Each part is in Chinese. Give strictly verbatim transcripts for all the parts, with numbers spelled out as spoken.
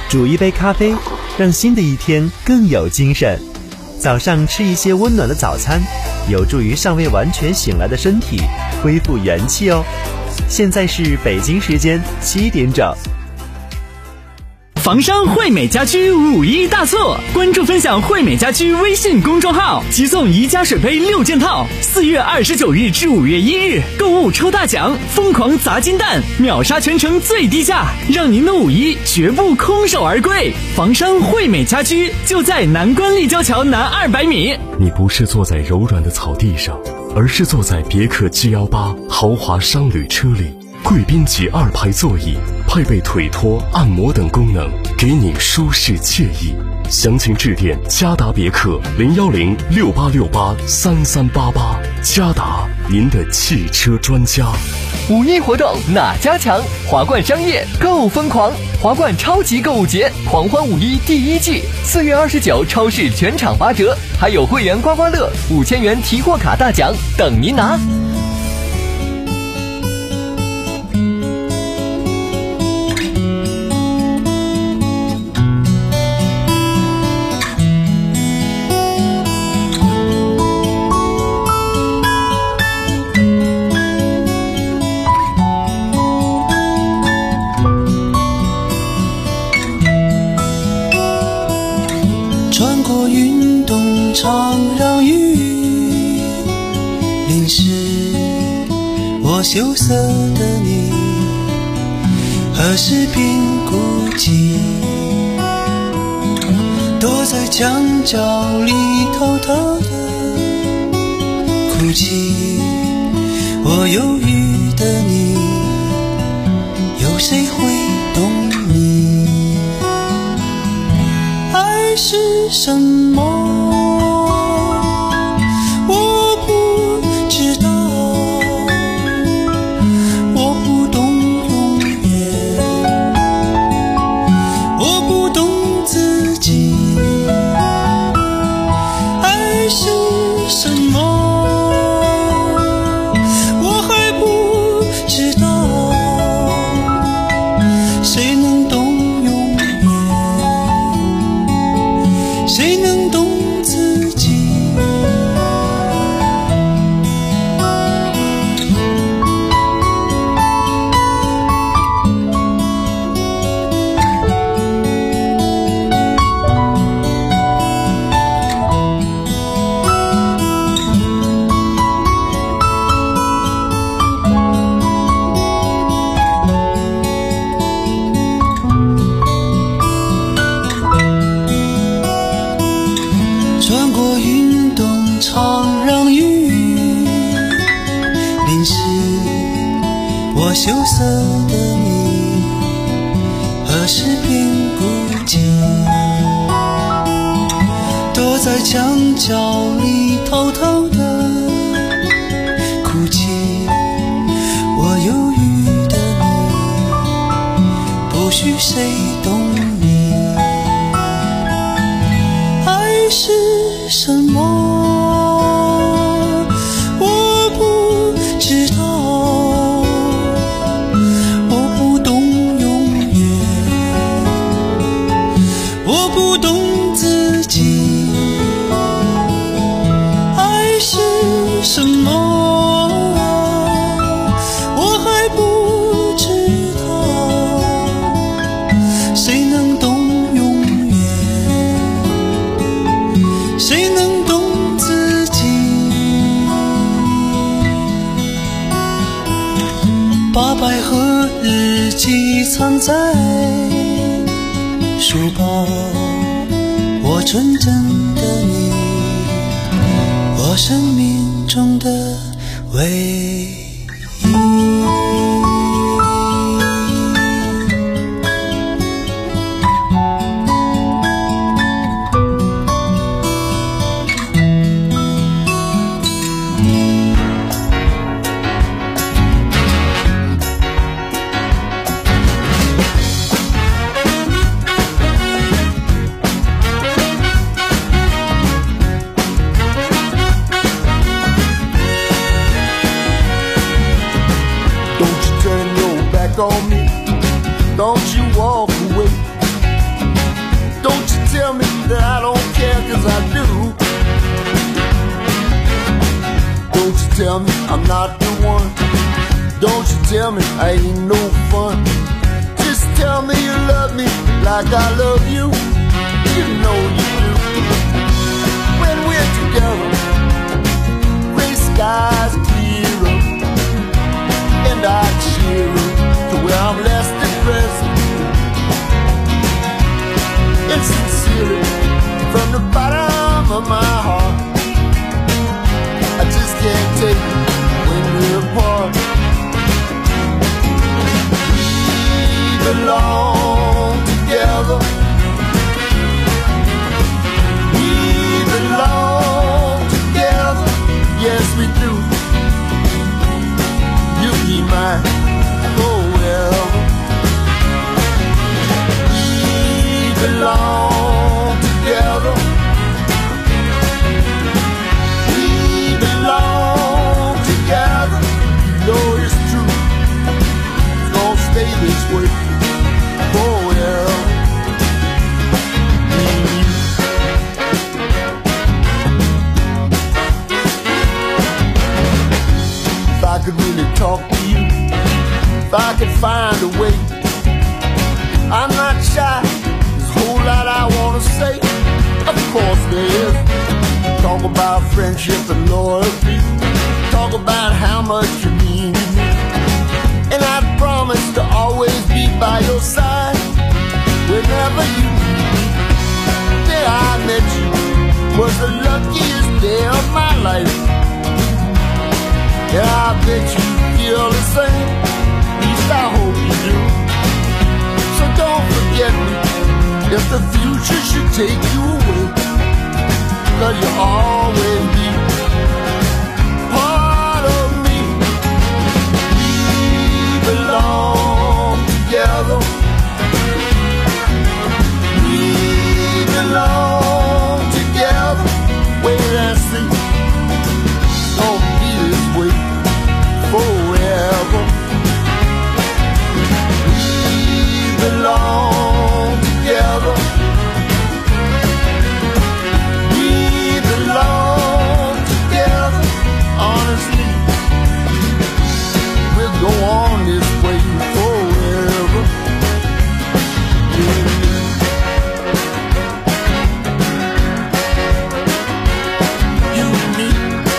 煮一杯咖啡，让新的一天更有精神。早上吃一些温暖的早餐，有助于尚未完全醒来的身体恢复元气哦。现在是北京时间七点整。 房商惠美家居五一大促，关注分享惠美家居微信公众号，即送宜家水杯六件套。四月二十九日至五月一日，购物抽大奖，疯狂砸金蛋，秒杀全城最低价，让您的五一绝不空手而归。房商惠美家居就在南关立交桥南二百米。 你不是坐在柔软的草地上，而是坐在别克 G 一八 豪华商旅车里。贵宾级二排座椅，配备腿托、按摩等功能，给你舒适惬意。详情致电嘉达别克零幺零六八六八三三八八。嘉达，您的汽车专家。 五一活动哪家强？华冠商业购疯狂，华冠超级购物节狂欢五一第一季，四月二十九超市全场八折，还有会员刮刮乐五千元提货卡大奖等您拿。 穿过运动场，让雨淋湿我羞涩的你，何时便孤寂，躲在墙角里偷偷的哭泣。我忧郁的你，有谁会懂你？爱是什么？我不知道，我不懂永远，我不懂自己。爱是什么？我还不知道，谁能懂永远？谁能懂自己？穿过运动场，让雨淋湿我羞涩的你，何时便孤寂，躲在墙角里偷偷的哭泣。我忧郁的你，不许谁懂你。爱是什么？我不知道，我不懂永远，我不懂自己。爱是什么？我还不知道，谁能懂永远？谁能懂自己？把百合日记藏在书包，我纯真的你，我生命中的唯一。 On me, don't you walk away. tell me I'm not the one. Don't you tell me I ain't no fun. Just tell me you love me like I love you. You know you do. When we're together, gray skies clear up, and I cheer up to where I'm less depressed. And sincerely, from the bottom of my heart, I just can't take it when we're apart. We belong together. We belong together. Yes, we do. You be mine forever. We belong together. We belong together. You know it's true. It's gonna stay this way forever. Me and you. If I could really talk to you, if I could find a way, I'm not shy. There's a whole lot I wanna say. Of course there is. Talk about friendship and loyalty. Talk about how much you mean to me. And I promise to always be by your side whenever you need me. The day I met you was the luckiest day of my life. And I bet you feel the same. At least I hope you do. So don't forget me if the future should take you away, 'cause you'll always be part of me. We belong together. We belong together. Wait and see. It's gonna be this way forever. We belong together. We belong together. Honestly, we'll go on this way forever. Yeah. You and me.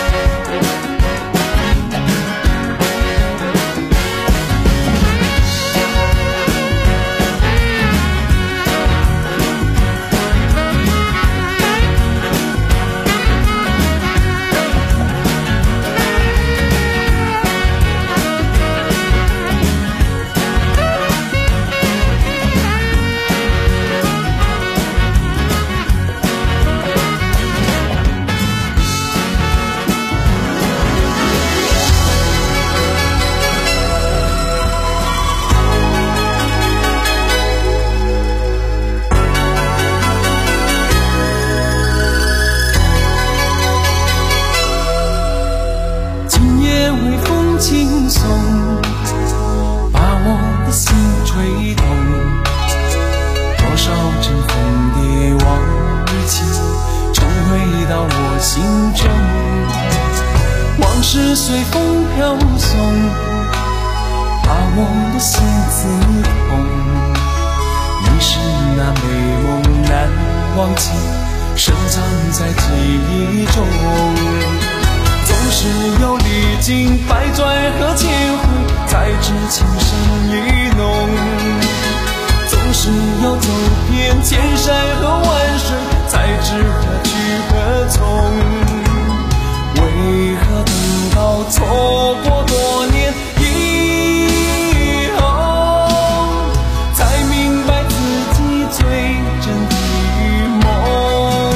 是随风飘送，把我的心刺痛。你是那美梦难忘记，深藏在记忆中。总是有历经百转和千回，才知情深意浓。总是有走遍千山和万水，才知何去何从。为何等到错过多年以后，才明白自己最真的梦？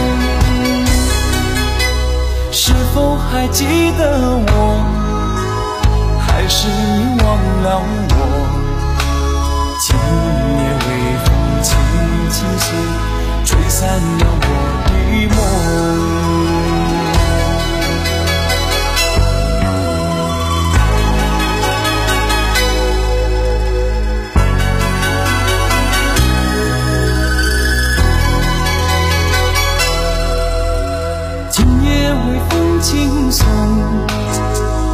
是否还记得我？还是你忘了我？今夜微风轻轻袭，吹散了我的梦。轻松，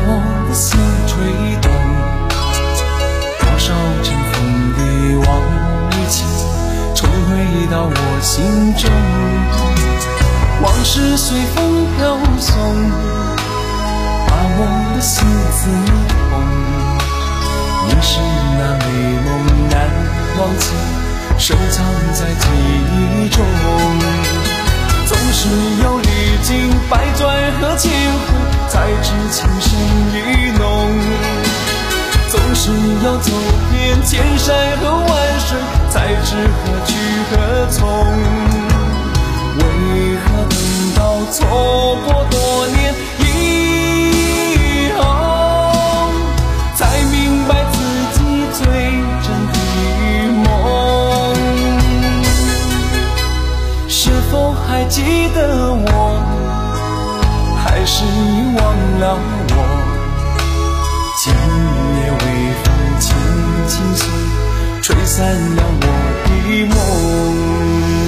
我的心吹动，多少尘封的往事重回到我心中，往事随风飘送，把我的心刺痛。你是那美梦难忘记，收藏在记忆中。总是有历经百转和千回，才知情深意浓。总是要走遍千山和万水，才知何去何从。为何等到错过多年以后，才明白自己最真的梦？是否还记得我，还是遗忘了我？今夜微风轻轻送，吹散了我的梦。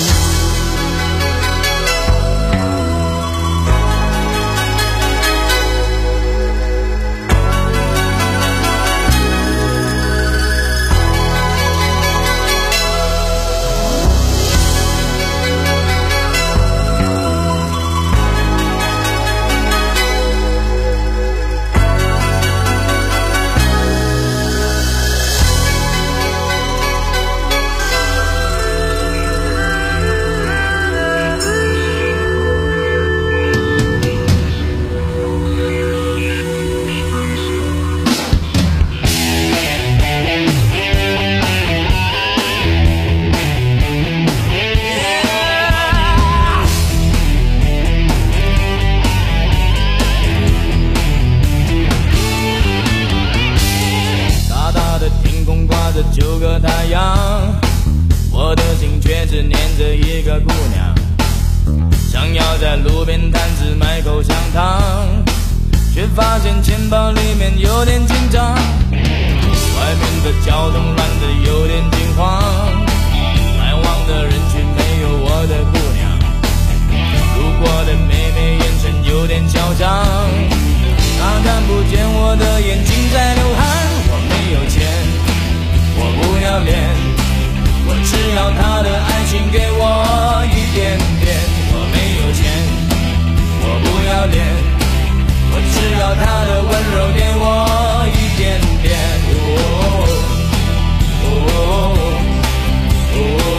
九个太阳，我的心却只念着一个姑娘。想要在路边摊子买口香糖，却发现钱包里面有点紧张。外面的交通乱得有点惊慌，来往的人群没有我的姑娘。路过的妹妹眼神有点嚣张，她看不见我的眼睛在流汗。我没有钱，我不要脸，我只要他的爱情给我一点点。我没有钱，我不要脸，我只要他的温柔给我一点点。哦哦哦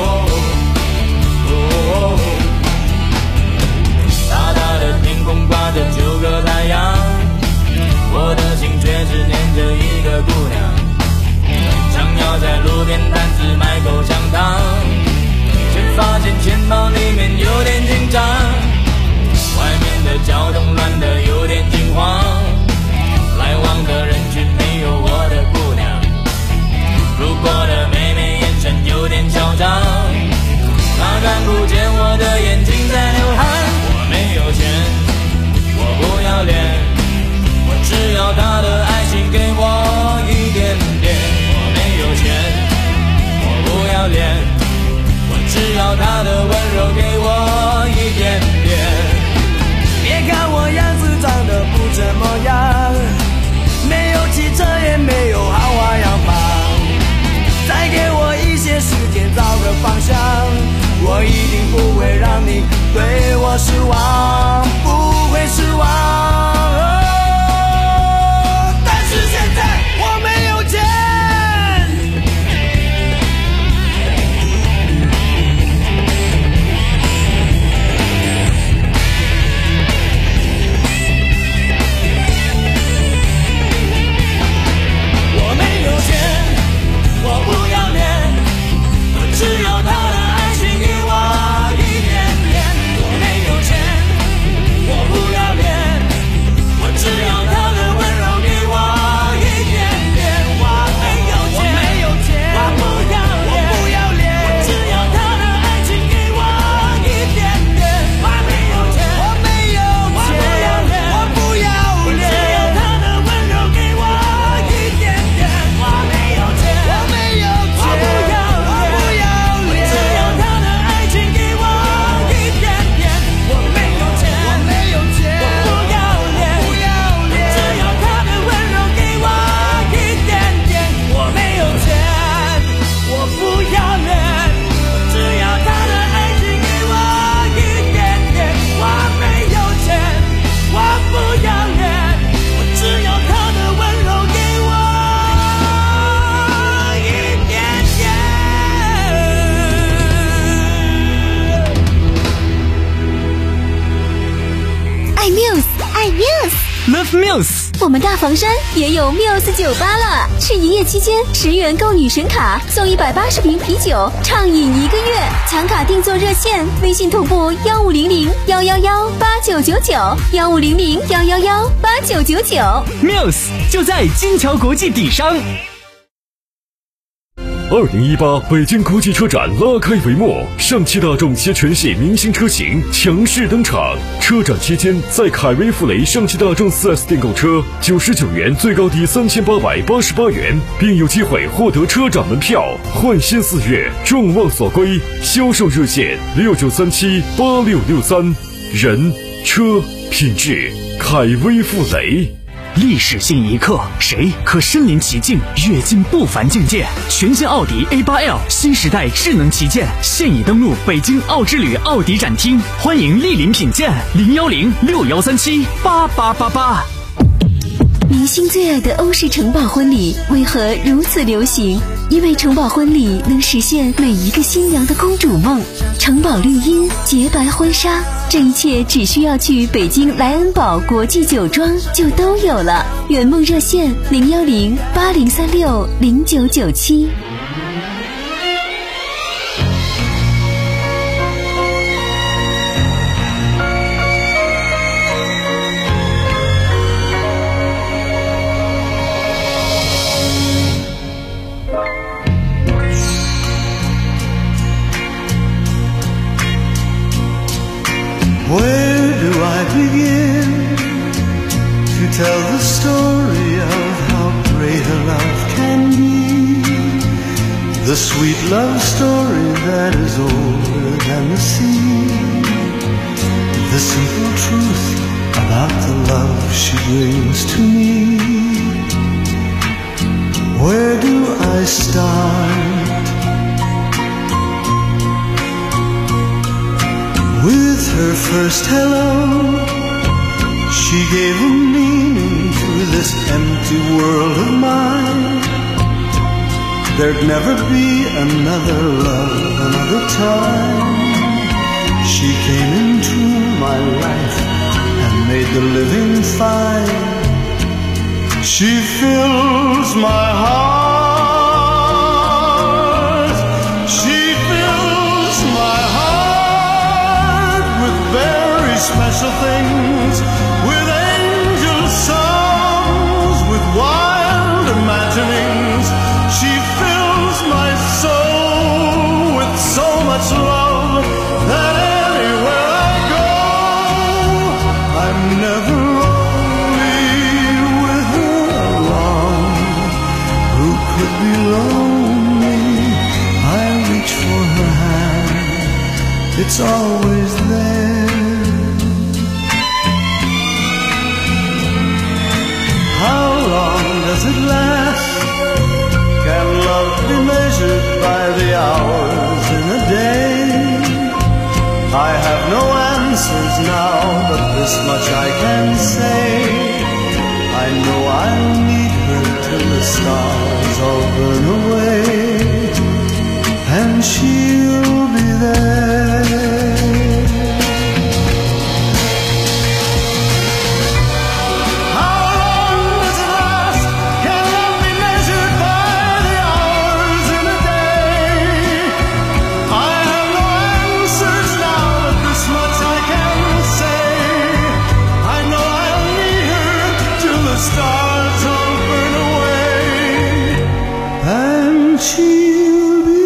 哦哦，大大的天空挂着九个太阳，我的心却只念着一个姑娘。想要在路边摊子买口香糖，却发现钱包里面有点紧张。外面的交通乱得有点惊慌，来往的人群没有我的姑娘。路过的妹妹眼神有点嚣张，她看不见我的眼睛在流汗。我没有钱，我不要脸，我只要她的爱情给我一点点。有钱，我不要脸，我只要他的温柔给我一点点。别看我样子长得不怎么样，没有汽车也没有豪华洋房，再给我一些时间找个方向，我一定不会让你对我失望，不会失望。但是现在我没有钱， Muse。 我们大房山也有 Muse 酒吧了，是营业期间十元购女神卡送一百八十瓶啤酒，畅饮一个月。抢卡订座热线：微信同步幺五零零幺幺幺八九九九幺五零零幺幺幺八九九九。 Muse 就在金桥国际底商。 二零一八北京国际车展拉开帷幕，上汽大众携全系明星车型强势登场。车展期间，在凯威富雷上汽大众 四 S 店购车，九十九元最高抵三千八百八十八元，并有机会获得车展门票。换新四月，众望所归。销售热线六九三七八六六三。人、车、品质，凯威富雷。 历史性一刻，谁可身临其境，跃进不凡境界？全新奥迪 A 八 L 新时代智能旗舰现已登陆北京奥之旅奥迪展厅，欢迎莅临品鉴。零幺零六幺三七八八八八。 明星最爱的欧式城堡婚礼为何如此流行？因为城堡婚礼能实现每一个新娘的公主梦。城堡绿荫，洁白婚纱，这一切只需要去北京莱恩堡国际酒庄就都有了。圆梦热线零幺零八零三六零九九七。 Where do I begin to tell the story of how great a love can be? The sweet love story that is older than the sea. The simple truth about the love she brings to me. Where do I start? With her first hello, she gave a meaning to this empty world of mine. There'd never be another love, another time. She came into my life and made the living fine. She fills my heart. She fills my heart with very special things, with angel songs, with wild imaginings. She fills my soul with so much love that anywhere I go, I'm never lonely with her along. Who could be lonely? I reach for her hand, it's always there. How long does it last? Can love be measured by the hours in a day? I have no answers now, but this much I can say. I know I'll need her till the stars all burn away, and she'll be there. Stars all burn away, and she'll be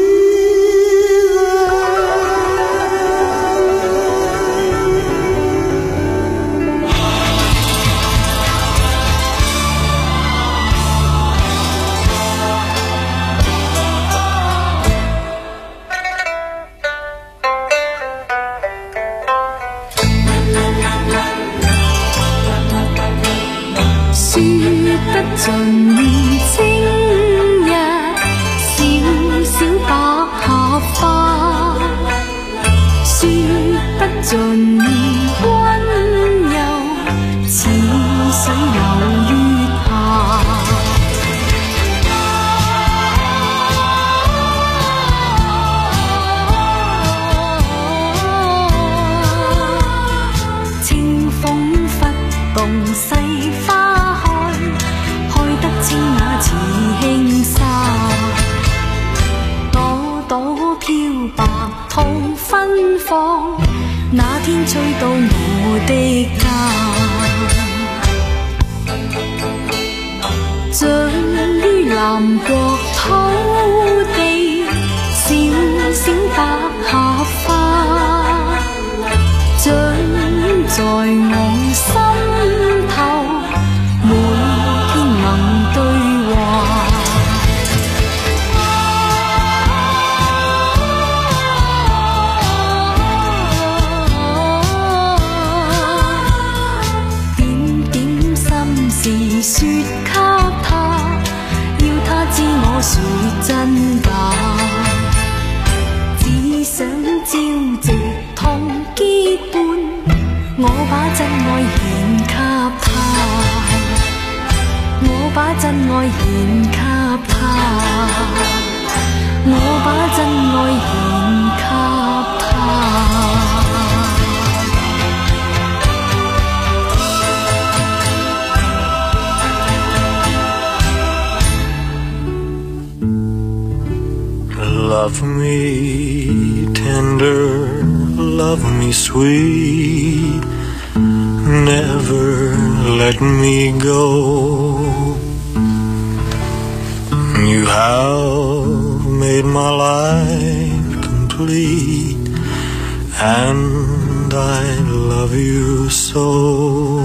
白兔芬芳，那天吹到我的家，像於南國土地，小小百合花，長在我心頭，每天能對話。說給他，要他知我說真假，只想朝夕同結伴，我把真愛獻給他，我把真愛獻給他，我把真愛獻給他。 Love me tender, love me sweet, never let me go. You have made my life complete, and I love you so.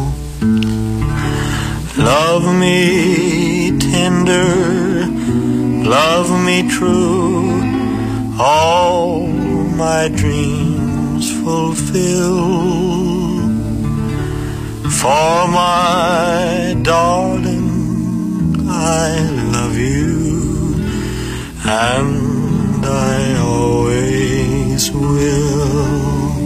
Love me tender, love me true, all my dreams fulfill. For my darling, I love you, and I always will.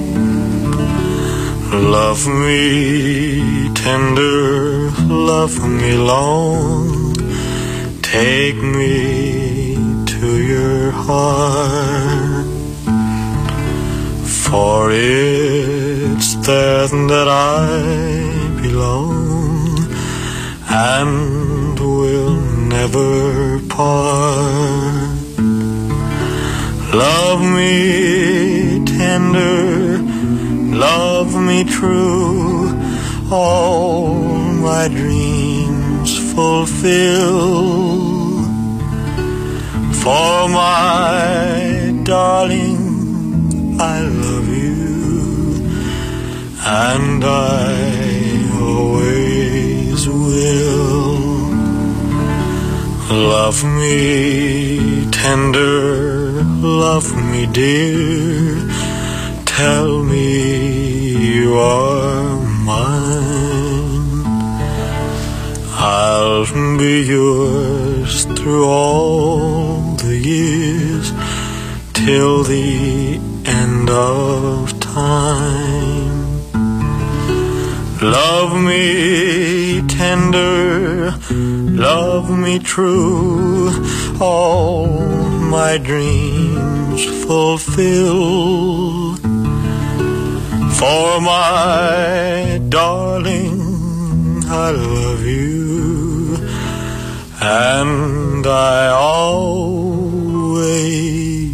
Love me tender, love me long, take me to your heart, for it's there that I belong and will never part. Love me tender, love me true, all my dreams fulfill. For my darling, I love you, and I always will. Love me tender, love me dear, tell me you are mine. I'll be yours through all the years, till the end of time. Love me tender, love me true, all my dreams fulfill. For my darling, I love you, and I always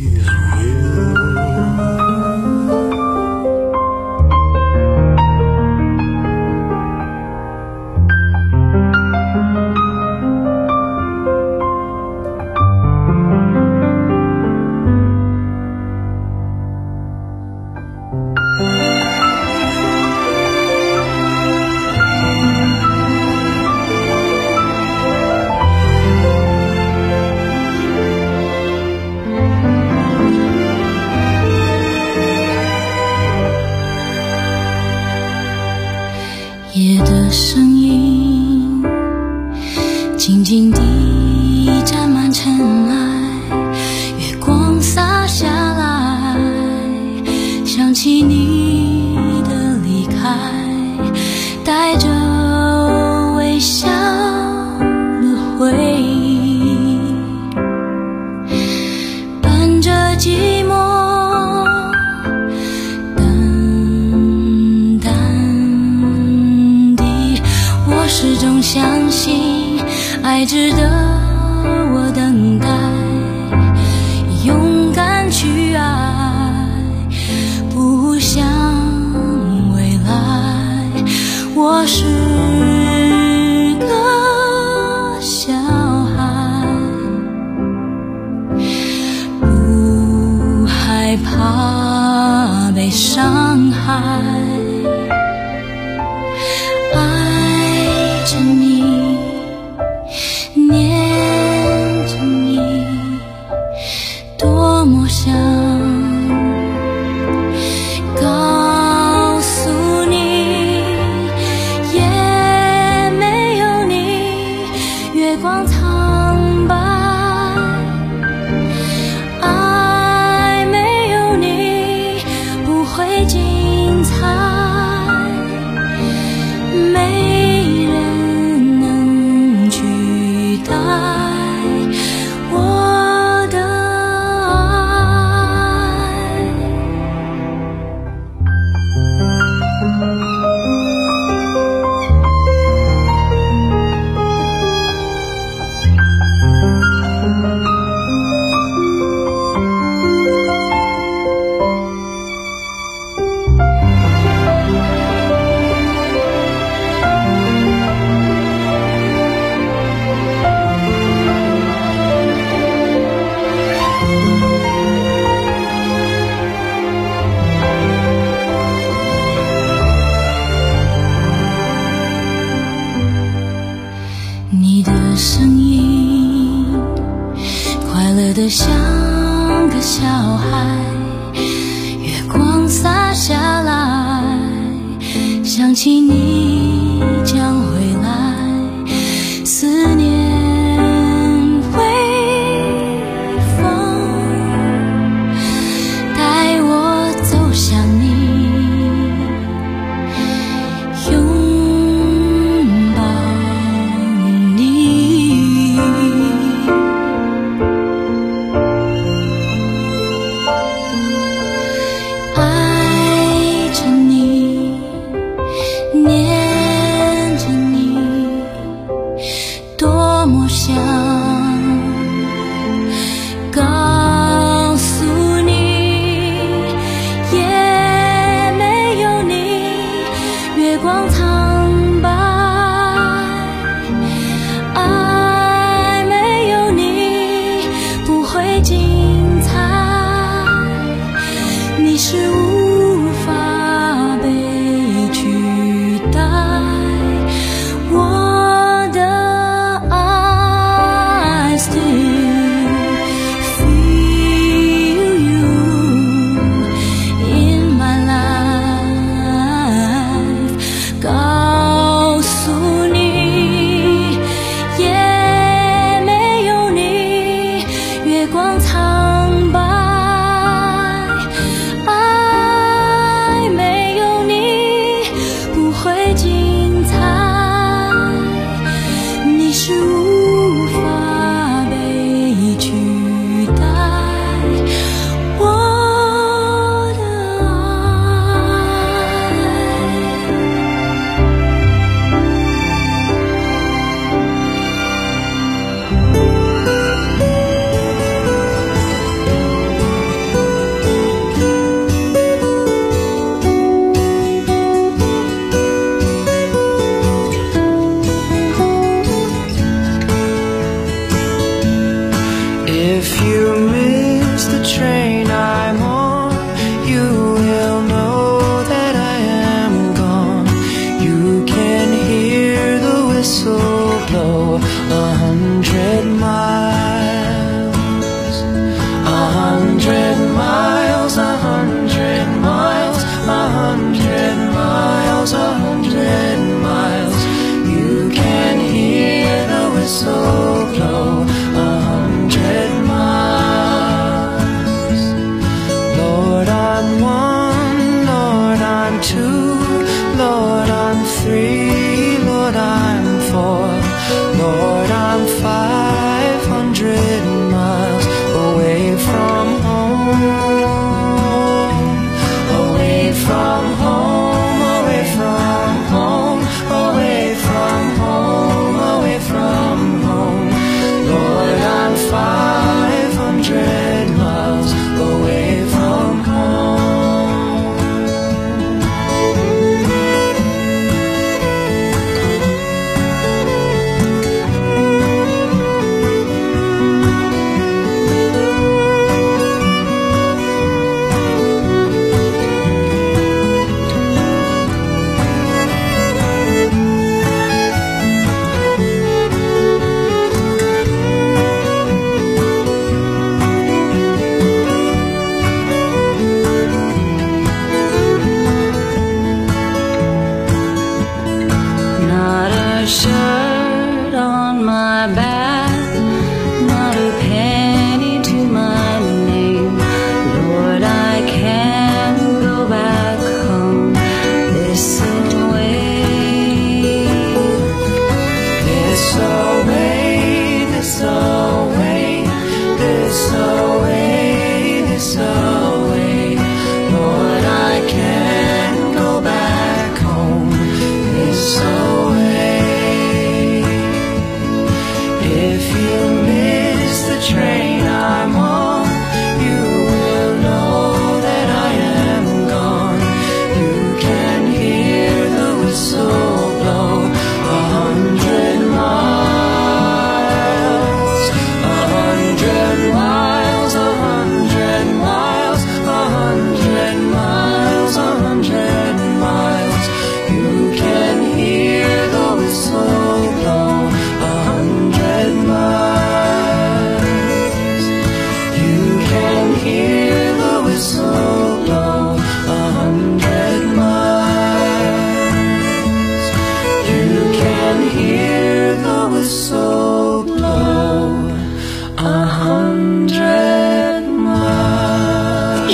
夜的声音静静地沾满尘埃，月光洒下来，想起你的离开，带着微笑的回忆，伴着寂寞始终相信爱值得我等待，勇敢去爱。 爱着你，念着你，多么想告诉你，也没有你月光苍白，爱没有你不会精彩，没人能取代我的爱。你的声音快乐得像个小孩，月光洒下来，想起你将回来，思念微风带我走向你，拥抱你，爱着你，念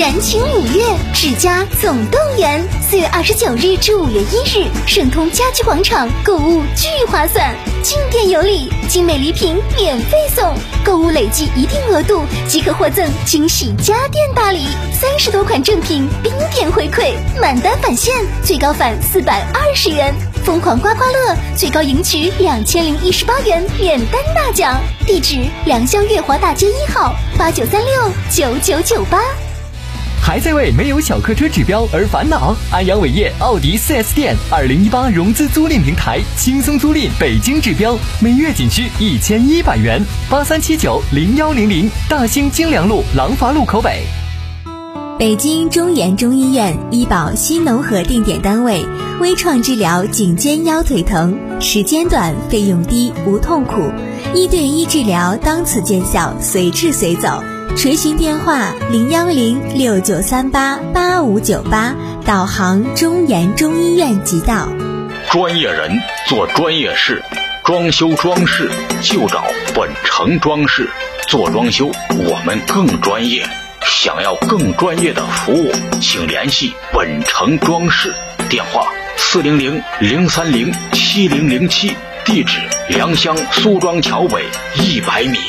燃情五月，世家总动员。四月二十九日至五月一日，盛通家居广场购物巨划算，进店有礼，精美礼品免费送，购物累计一定额度即可获赠惊喜家电大礼，三十多款正品冰点回馈，满单返现，最高返四百二十元。疯狂刮刮乐最高赢取两千零一十八元免单大奖，地址良乡月华大街一号八九三六九九九八。 还在为没有小客车指标而烦恼？安阳伟业奥迪 四 S 店二零一八融资租赁平台，轻松租赁北京指标，每月仅需一千一百元。八三七九零幺零零，大兴京良路廊坊路口北。 北京中研中医院医保新农合定点单位，微创治疗颈肩腰腿疼，时间短，费用低，无痛苦，一对一治疗当此见效，随治随走。垂询电话零幺零六九三八八五九八，导航中研中医院即到。 专业人做专业事，装修装饰就找本城装饰，做装修我们更专业。想要更专业的服务，请联系本城装饰，电话四零零零三零七零零七，地址良乡苏庄桥北一百米。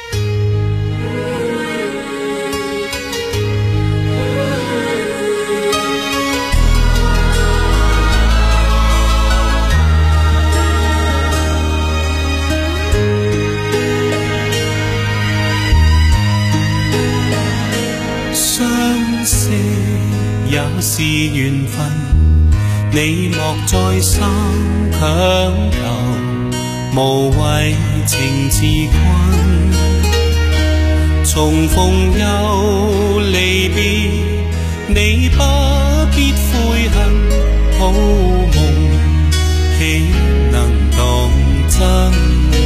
也是緣分，你莫再三強求，無謂情自困。重逢又離別，你不必悔恨，好夢豈能當真？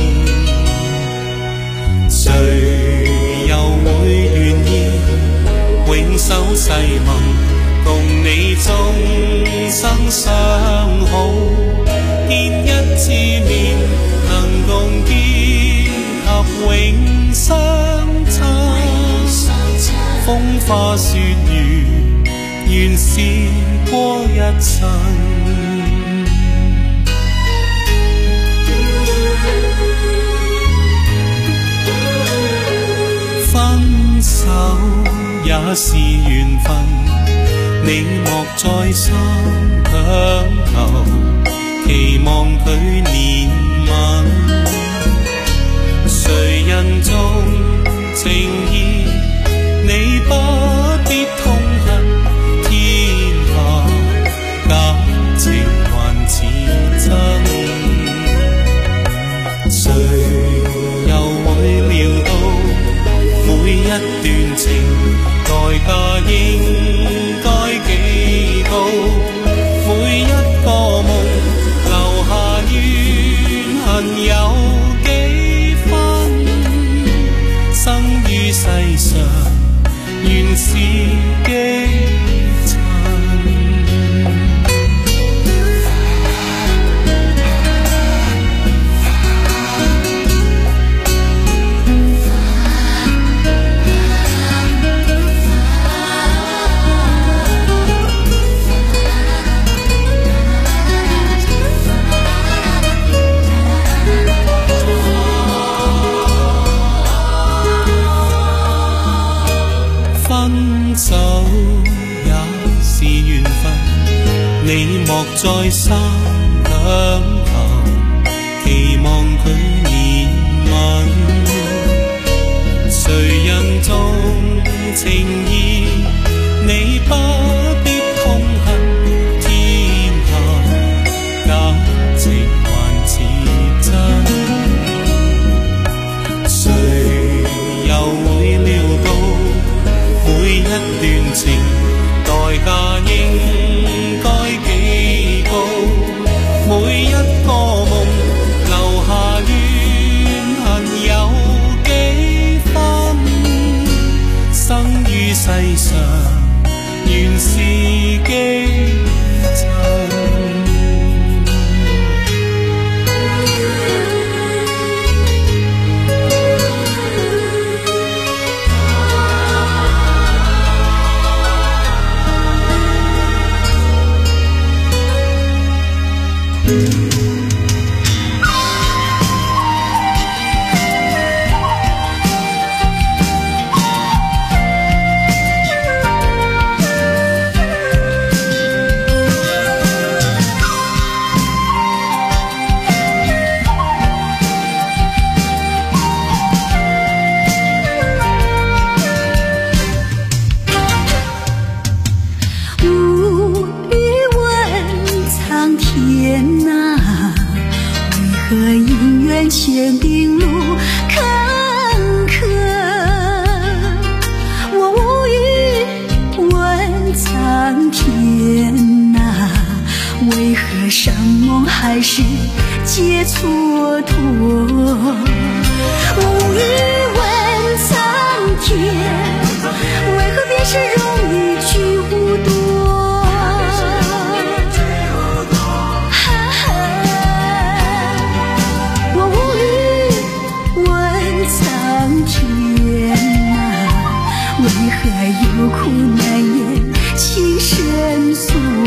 誰又會願意永守誓盟？共你終生相好，見一次面能共結合永相親。風花雪月，原是過一陣。分手也是緣分，你莫再三強求，期望佢憐憫。誰人重情義，你不必痛恨。天下假情還似真，誰又會料到每一段情代價應該幾高，每一個夢留下怨恨有幾分，生於世上原是幾你莫再三強求，期望佢憐憫。誰人重情義，你不必痛恨。天下假情還似真，誰又會料到每一段情代價應該幾高，每一個夢留下怨恨有幾分，生於世上原是幾塵。 苍天啊，为何山盟海誓皆蹉跎？无语问苍天，为何便是容一去无多？我无语问苍天啊，为何有苦难言情深锁？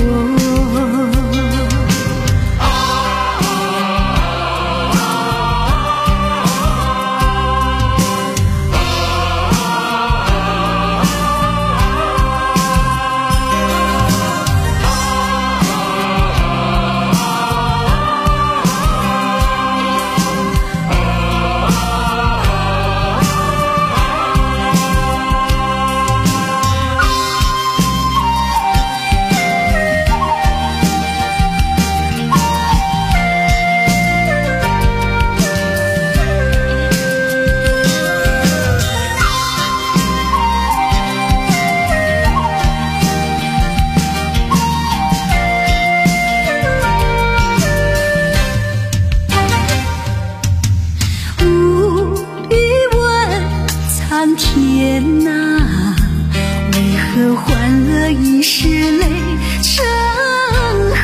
天哪，为何欢乐一时泪成河？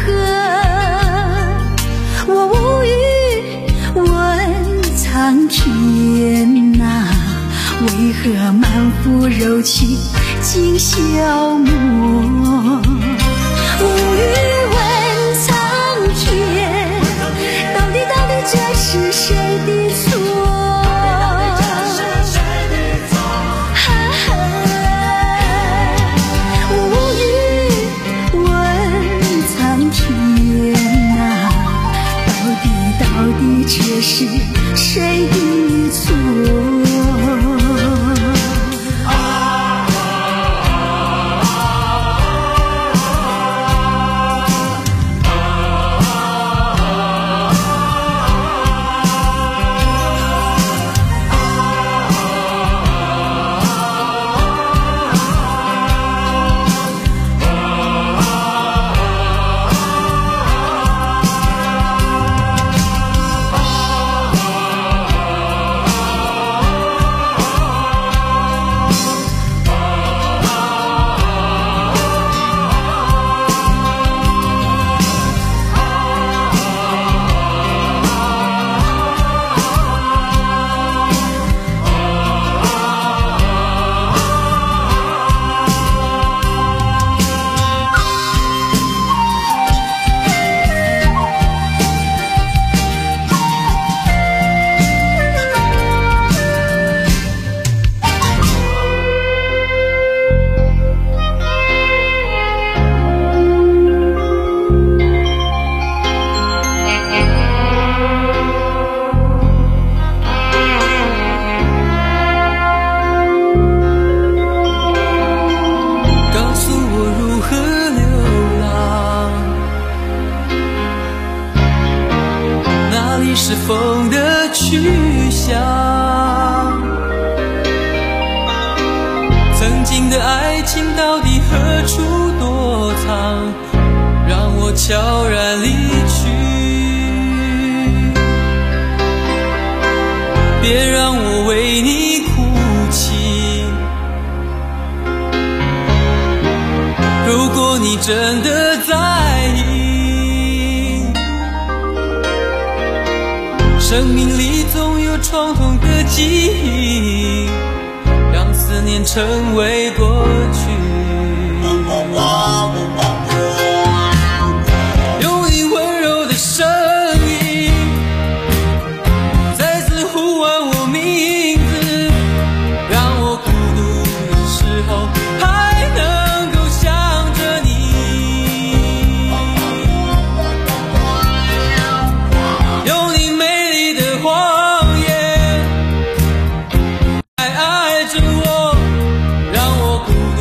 我无语问苍天哪，为何满腹柔情尽消磨？无语问苍天，到底到底这是谁的错？这是谁的错？是风的去向，曾经的爱情到底何处躲藏，让我悄然离去，别让我为你哭泣。如果你真的在意，生命里总有创痛的记忆，让思念成为过去。用你温柔的声音再次呼唤我名字，让我孤独的时候还能够想着你。用你美谎言还爱着我，让我孤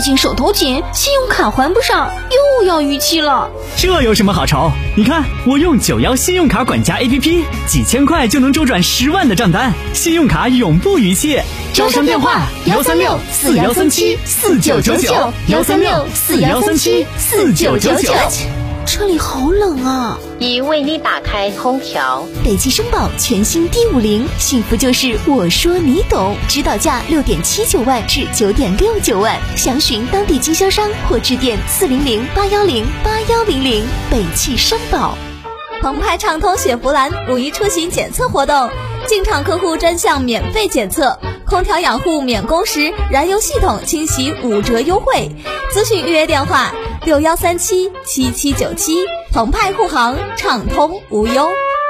近手头紧，信用卡还不上，又要逾期了。 这有什么好愁？你看我用九幺信用卡管家 A P P， 几千块就能周转十万的账单，信用卡永不逾期。 招商电话：幺三六四幺三七四九九九，幺三六四幺三七四九九九。车里好冷啊！ 已为你打开空调。 北汽绅宝全新 D 五零，幸福就是我说你懂，指导价六点七九万至九点六九万，详询当地经销商或致电四零零八幺零八幺零零。北汽绅宝。 澎湃畅通雪佛兰五一出行检测活动，进场客户专项免费检测，空调养护免工时，燃油系统清洗五折优惠。咨询预约电话六幺三七七七九七。澎湃护航，畅通无忧。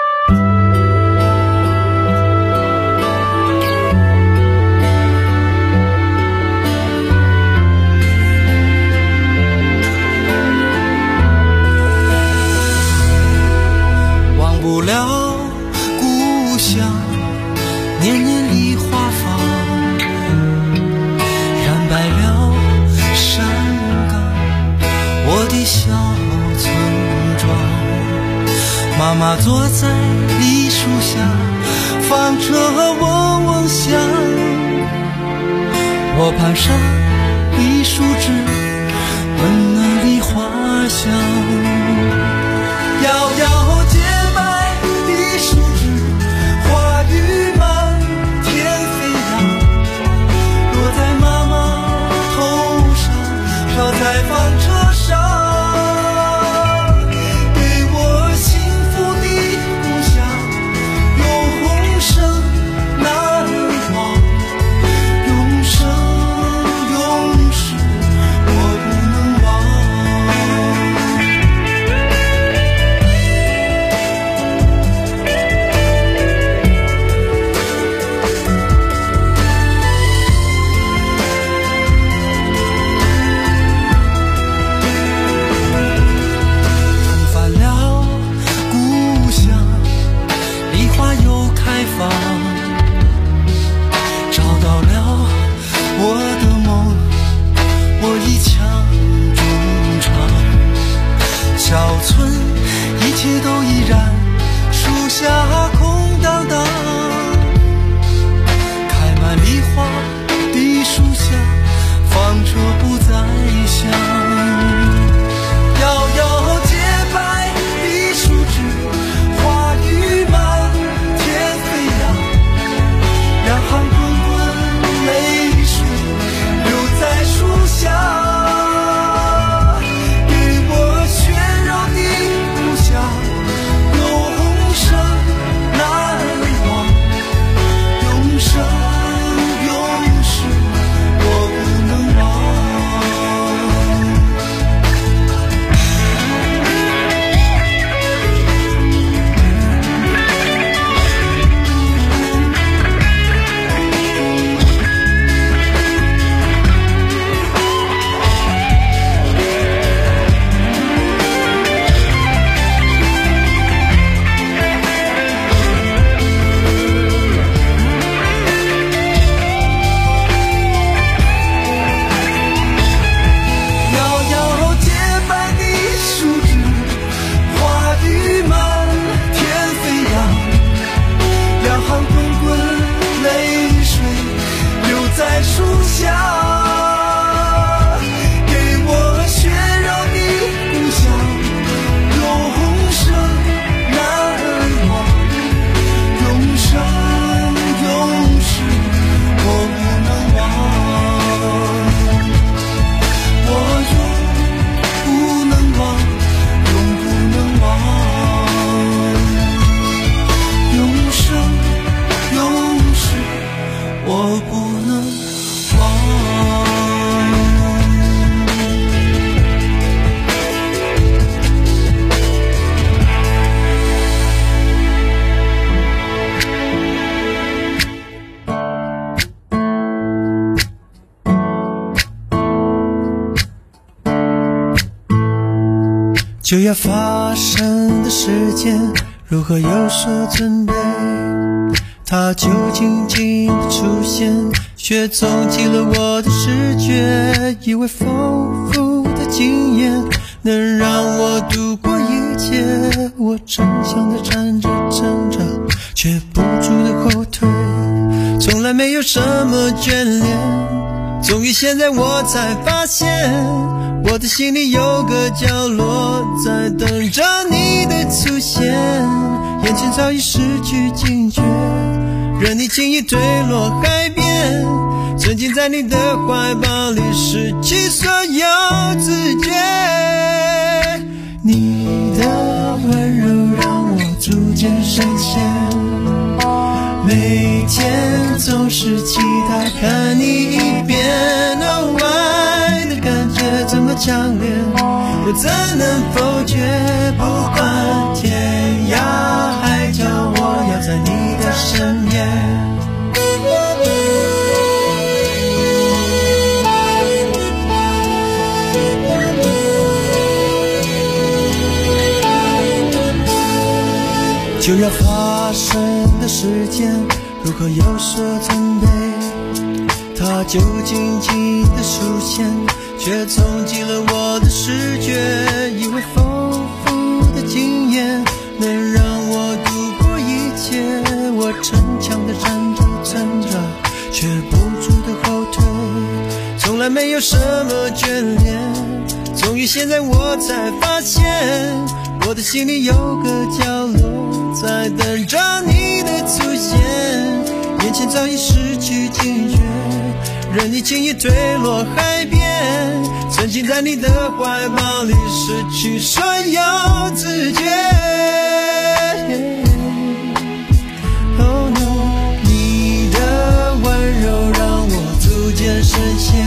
忘不了故乡，年年梨花放，染白了山岗，我的小村庄。妈妈坐在梨树下，放着嗡嗡响，我攀上梨树枝，闻那梨花香，摇摇洁白的树枝，花雨满天飞扬，落在妈妈头上，飘在纺车上。小村一切都依然，树下空荡荡，开满梨花的树下，纺车不再响，摇摇洁白的树枝，花雨满天飞扬，两行滚滚泪水流在树下。 就要发生的事件，如何有所准备？它究竟经不出现， 却冲击了我的视觉，以为丰富的经验能让我度过一切，我逞强的站着站着，却不住的后退，从来没有什么眷恋，终于现在我才发现，我的心里有个角落在等着你的出现，眼前早已失去警觉，任你轻易坠落海边，沉浸在你的怀抱里，失去所有自觉。你的温柔让我逐渐深陷，每天总是期待看你一遍，哦，爱的感觉这么强烈，我怎能否决？不管天涯海角，我要在你的身边。就要发生的时间，如何有所准备？它就静静的出现，却冲击了我的视觉，以为丰富的经验能让我度过一切，我逞强的站着站着，却不住的后退，从来没有什么眷恋，终于现在我才发现，我的心里有个角落在等着你的出现，眼前早已失去警觉，任你轻易坠落海边，沉浸在你的怀抱里，失去所有自觉。Oh no， 你的温柔让我逐渐深陷，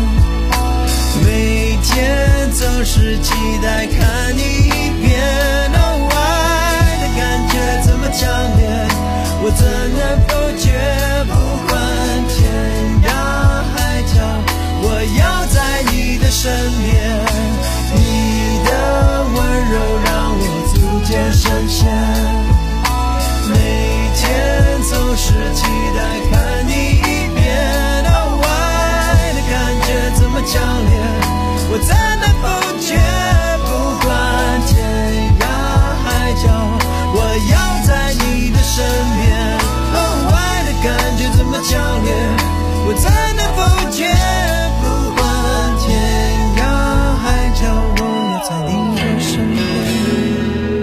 每天总是期待看你一遍，哦，爱的感觉这么强烈，我怎能否决？不管天涯海角，我要在你的身边，你的温柔让我逐渐深陷，每天总是期待看你一遍，哦，爱的感觉这么强烈，我怎能否决？不管天涯海角，我要在你的身边，哦，爱的感觉这么强烈，我怎能否决？不管天涯海角，我要在你的身边。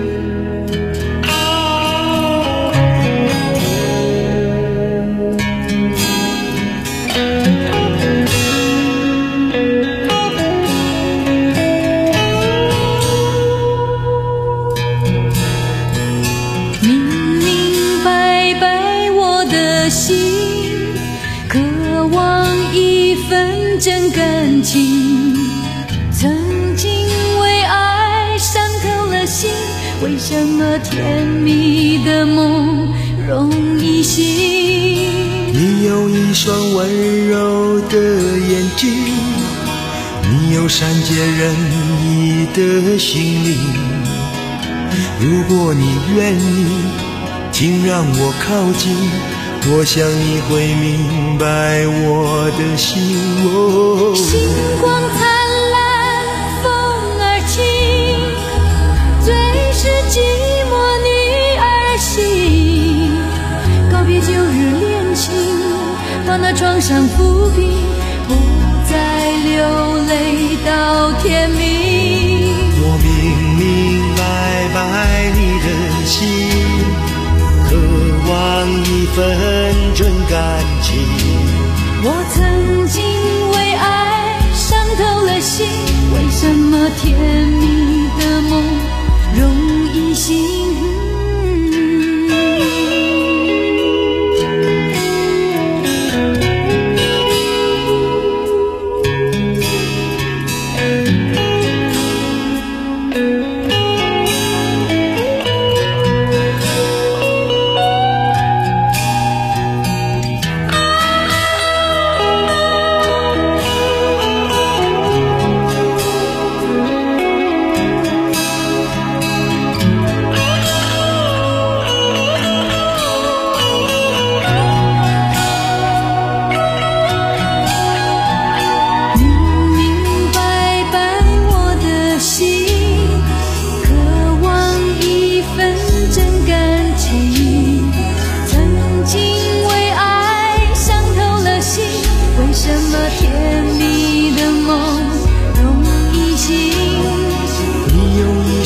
真感情，曾经为爱伤透了心，为什么甜蜜的梦容易醒？ 你有一双温柔的眼睛，你有善解人意的心灵，如果你愿意，请让我靠近，我想你会明白我的心。哦， 星光灿烂，风儿轻，最是寂寞女儿心。告别旧日恋情，把那创伤抚平，不再流泪到天明。 我明明白白你的心，渴望一份真感情， 我曾经为爱伤透了心，为什么甜蜜的梦容易醒？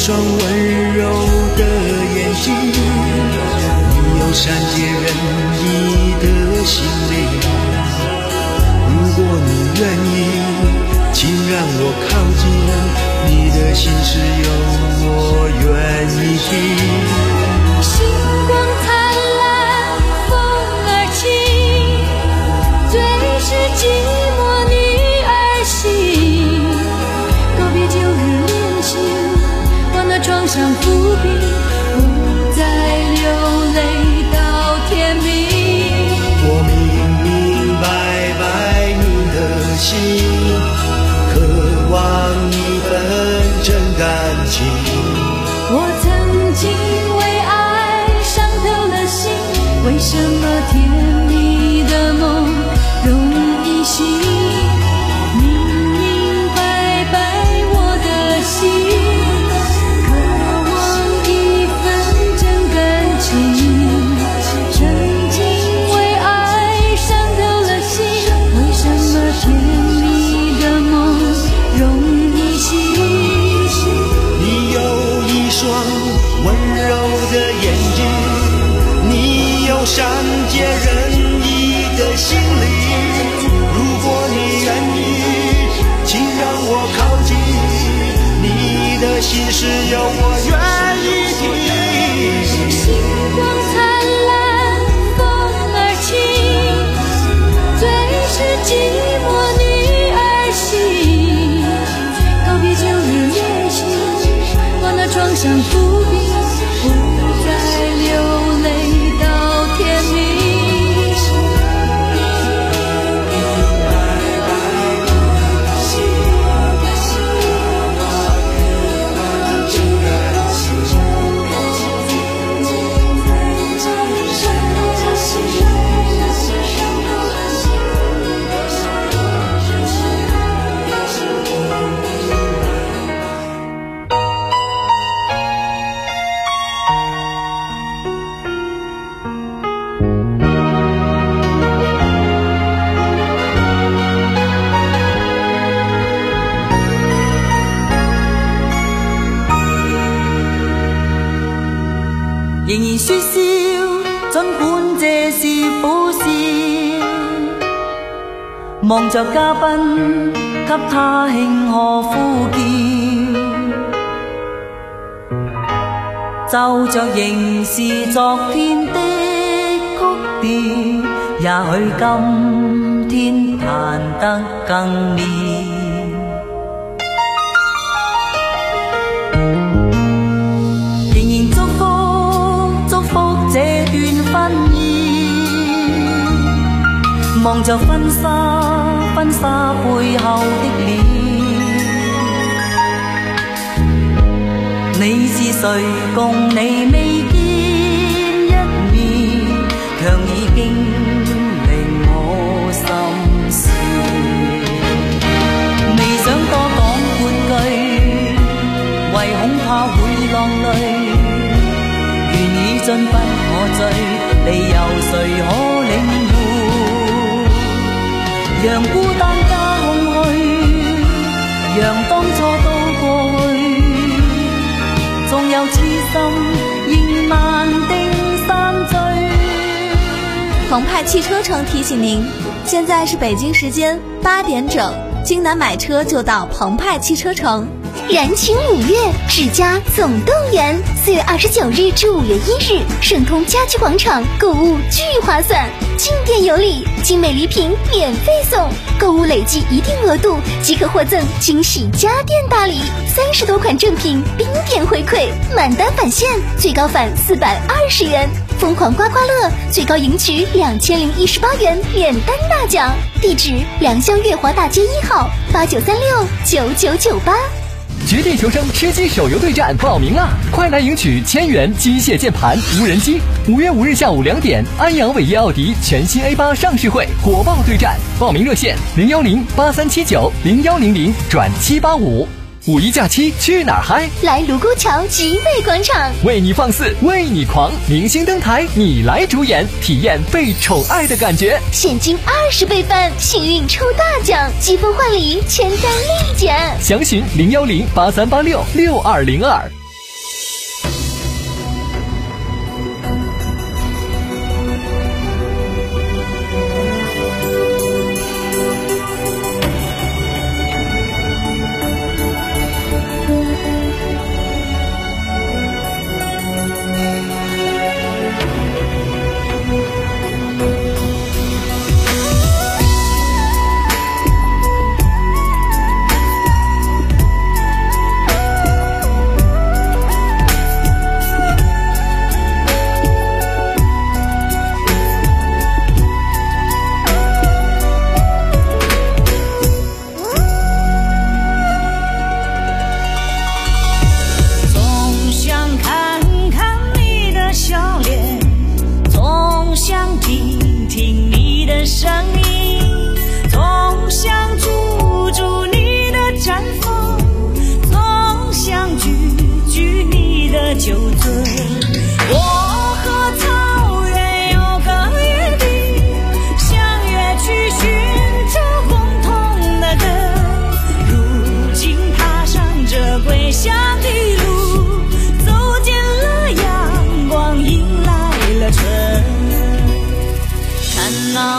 双温柔的眼睛，你有善解人意的心灵。如果你愿意，请让我靠近，你的心事有我愿意听。 星光灿烂，风儿轻，最是寂寞女儿心。告别旧日恋情，把那创伤抚平，不再流泪到天明。 我明明白白你的心，渴望一份真感情。 我曾经为爱伤透了心，为什么甜蜜的梦容易醒？明明白白我的心，渴望一份真感情。曾经为爱伤透了心，为什么甜蜜的梦容易醒？ 你有一双温柔的眼睛，你有善解人意的心灵。如果你愿意，请让我靠近，你的心事有我愿意听。 星光灿烂，风儿轻，最是寂寞女儿心。告别旧日恋情，把那创伤抚平，不再流泪到天明。 仍然說笑，儘管這是苦笑，望着嘉賓給他慶賀呼叫，奏着仍是昨天的曲調，也許今天彈得更妙。望着婚紗，婚紗背後的臉，你是誰？共你未見一面，卻已經令我心事。未想多講半句，為恐怕會浪淚，願意進不可追，理由誰可領會？讓孤單加空虛，讓當初都過去，縱有痴心仍難定散聚。 澎湃汽车城提醒您，现在是北京时间八点整，京南买车就到澎湃汽车城。 燃情五月，智家总动员，四月二十九日至五月一日，盛通家居广场购物巨划算，进店有礼，精美礼品免费送，购物累计一定额度即可获赠惊喜家电大礼，三十多款正品冰点回馈，满单返现，最高返四百二十元。疯狂刮刮乐，最高赢取两千零一十八元免单大奖。地址：良乡月华大街一号，八九三六九九九八。 绝地求生吃鸡手游对战报名啦！快来赢取千元机械键盘、无人机。五月五日下午两点，安阳伟业奥迪全新 A 八上市会火爆对战，报名热线零幺零八三七九零幺零零转七八五。五一假期去哪儿嗨？ 来卢沟桥集美广场， 为你放肆，为你狂，明星登台，你来主演，体验被宠爱的感觉。 现金二十倍翻，幸运抽大奖，积分换礼，全单立减。 详询零幺零八三八六六二零二。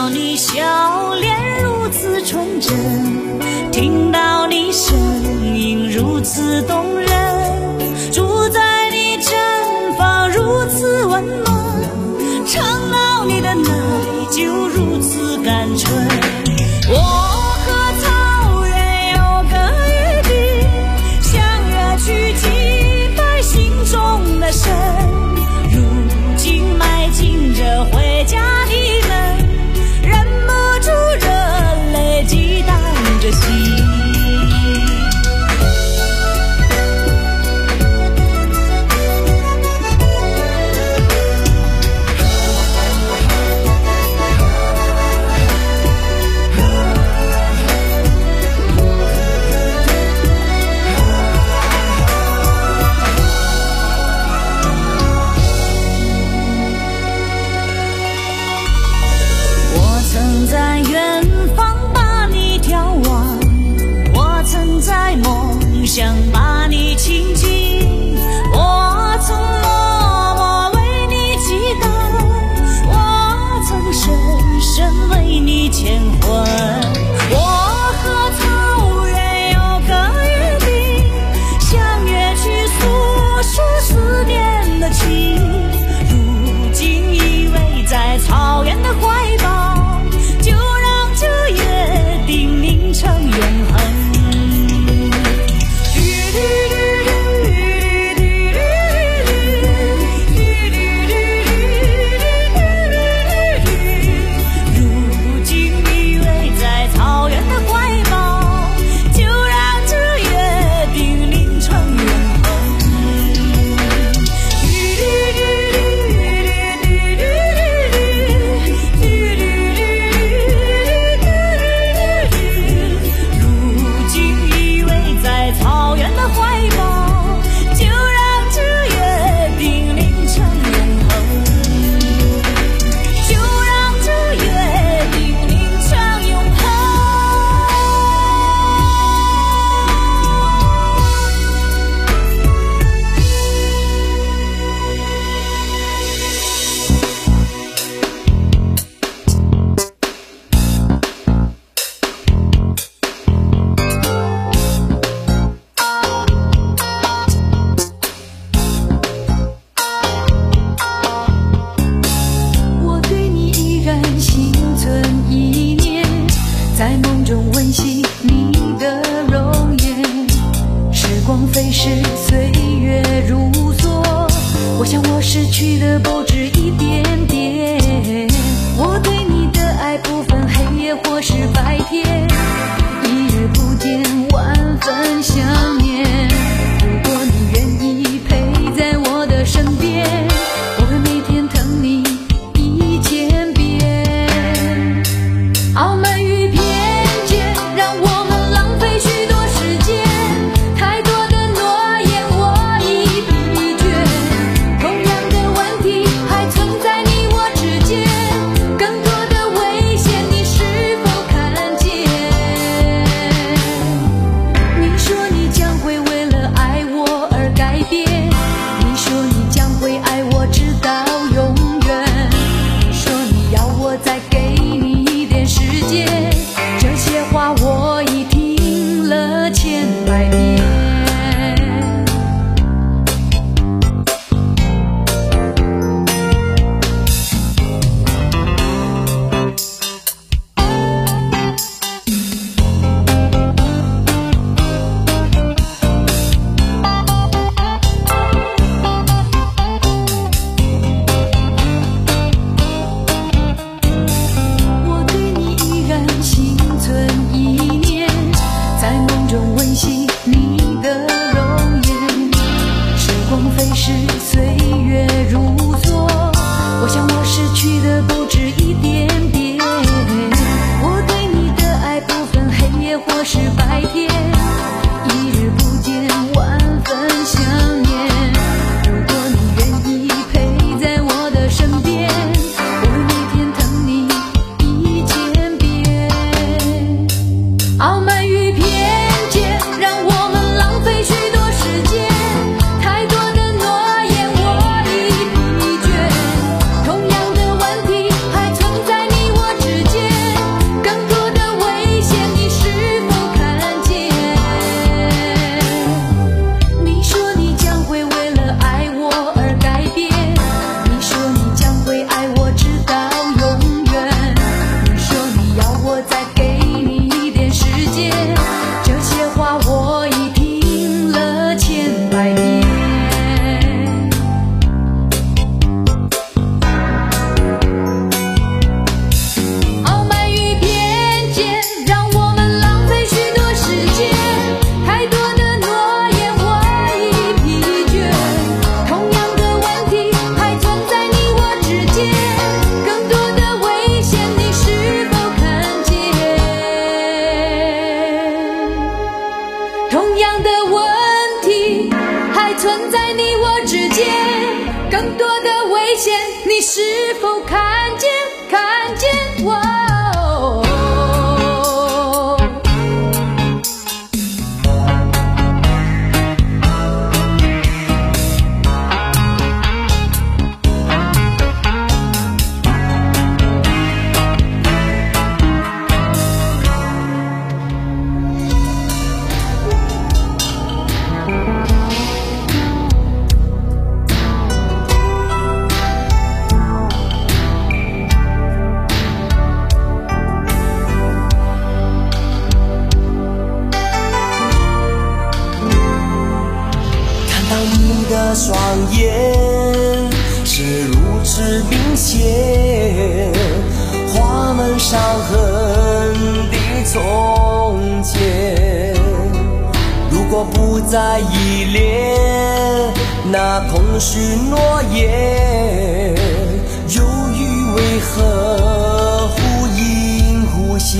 到你笑脸如此纯真，听到你声音如此动人，住在你毡房如此温暖，尝到你的奶就如此甘醇。我和草原有个约定，相约去祭拜心中的神，如今迈进这回家的门，忍不住热泪激荡着心。在远方把你眺望，我曾在梦想把你亲近，我曾默默为你祈祷，我曾深深为你牵魂。我和草原有个约定，相约去诉说思念的情，如今依偎在草原的怀抱，成永恒。如今依偎在草原的怀抱，就让这约定凝成永存在双眼是如此明显，画满伤痕的从前。如果不再依恋那空虚诺言，犹豫为何忽隐忽现？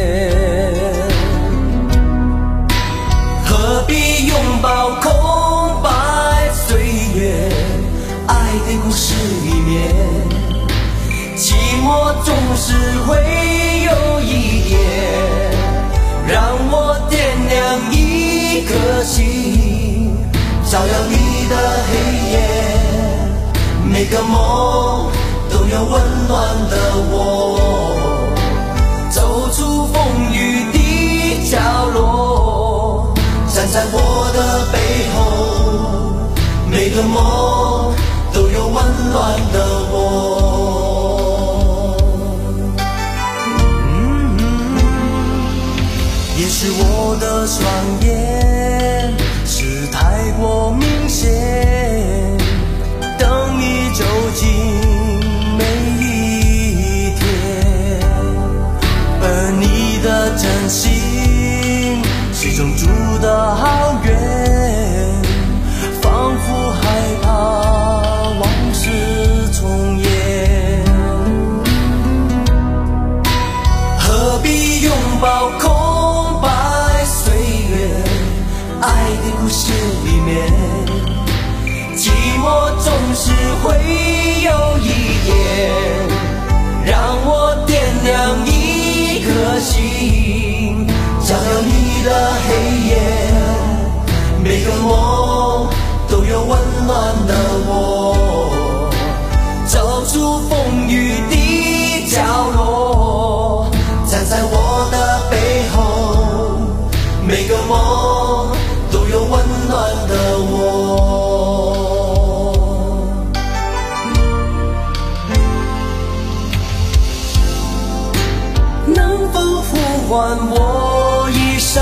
何必拥抱空白岁月？爱的故事里面，寂寞总是会有一点，让我点亮一颗心，照耀你的黑夜。每个梦都有温暖的我，走出风雨的角落，站在我的背后。每个梦都有温暖的我。嗯，也许我的双眼是太过明显，等你走进每一天，而你的真心始终住得好远，仿佛害怕往事重演。何必拥抱空白岁月？爱的故事里面，寂寞总是会有一点，让我点亮一颗心，照耀你的黑夜。每个梦都有温暖的我，走出风雨的角落，站在我的背后。每个梦都有温暖的我。能否呼唤我一声？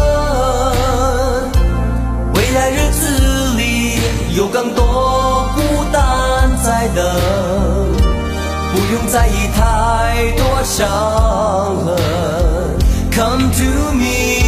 未来日子里有更多孤单在等，不用在意太多伤痕。Come to me。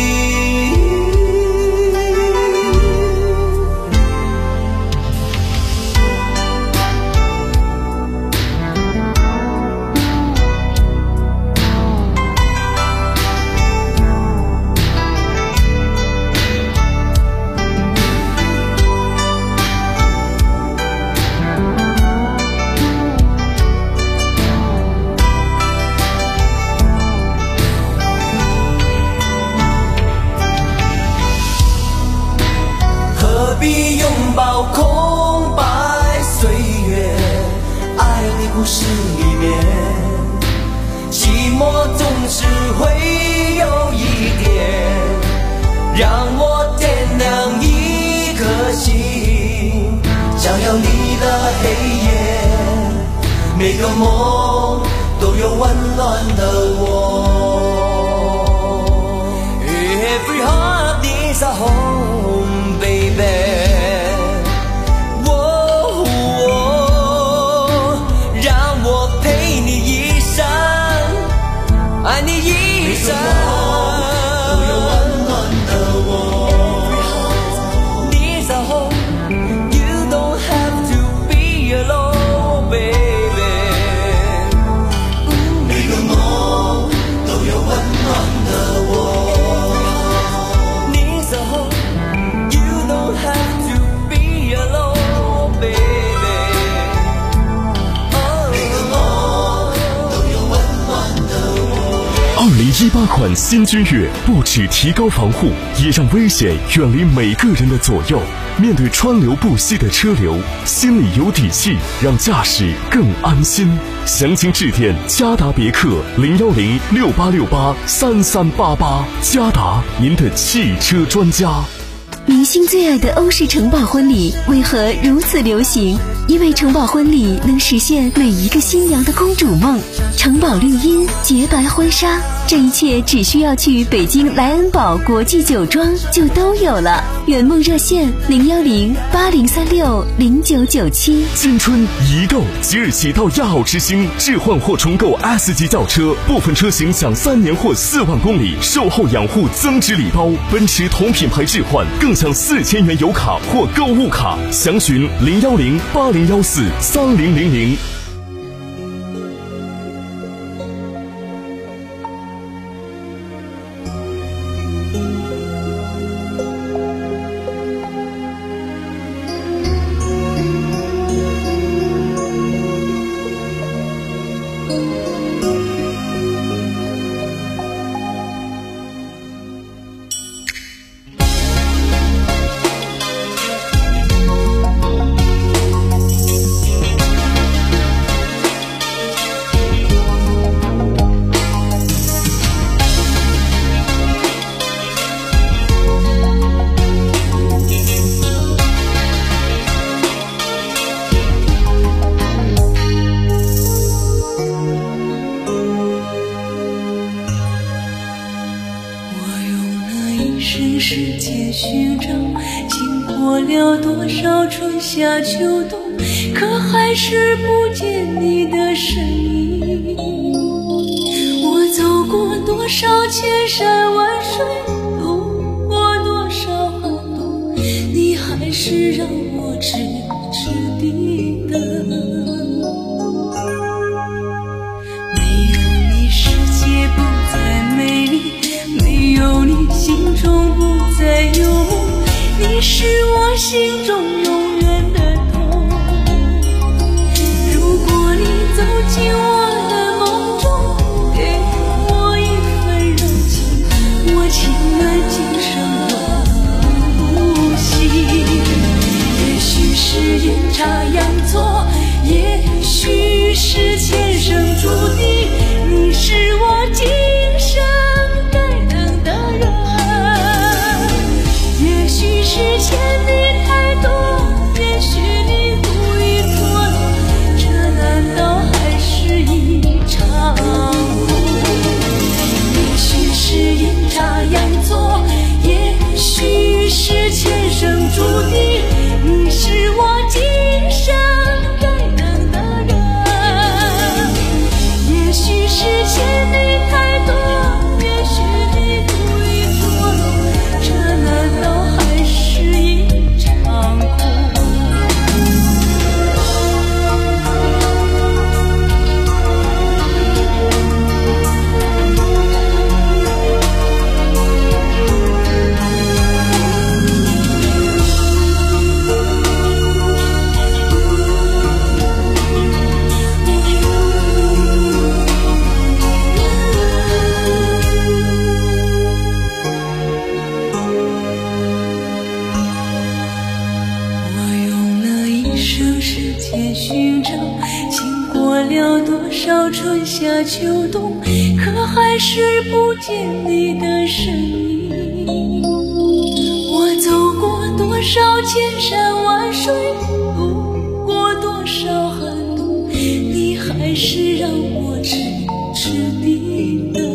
何必拥抱空白岁月？爱的故事里面，寂寞总是会有一点，让我点亮一颗心，照耀你的黑夜。每个梦都有温暖的我。Every heart needs a home, baby。爱你一生都有温暖的我。Needs a home, you don't have to be alone, baby。每个梦都有温暖的我。Needs a home, you don't have to be alone, baby。每个梦都有温暖的我。 二零一八款新君越不只提高防护，也让危险远离每个人的左右。面对川流不息的车流，心里有底气，让驾驶更安心。详情致电嘉达别克零幺零六八六八三三八八，嘉达您的汽车专家。 明星最爱的欧式城堡婚礼为何如此流行？因为城堡婚礼能实现每一个新娘的公主梦。 城堡绿荫，洁白婚纱，这一切只需要去北京莱恩堡国际酒庄就都有了。圆梦热线零幺零八零三六零九九七。 新春一购，即日起到亚奥之星置换或重购 S 级轿车，部分车型享三年或四万公里售后养护增值礼包，奔驰同品牌置换更享四千元油卡或购物卡。详询零幺零八零幺四三零零零。 世界寻找，经过了多少春夏秋冬，可还是不见你的身影。我走过多少千山万水，路过多少寒冬，你还是让我痴痴地等。没有你世界不再美丽，没有你心中不再有梦，你是我心中永远的痛。如果你走进我的梦中，给我一份柔情，我情愿今生都不息。也许是阴差阳错，也许是前生注定，你是我今生该等的人。也许是欠你太多，也许你故意错了，这难道还是一场梦？也许是阴差阳错，也许是前生注定，你是我今生该等的人。也许是欠你太多，也许你故意错了，这难道还是一场空？我用了一生时间寻找，经过了多少春夏秋冬，可还是不见你的身影。我走过多少千山万水，路过多少寒冬，你还是让我痴痴地等。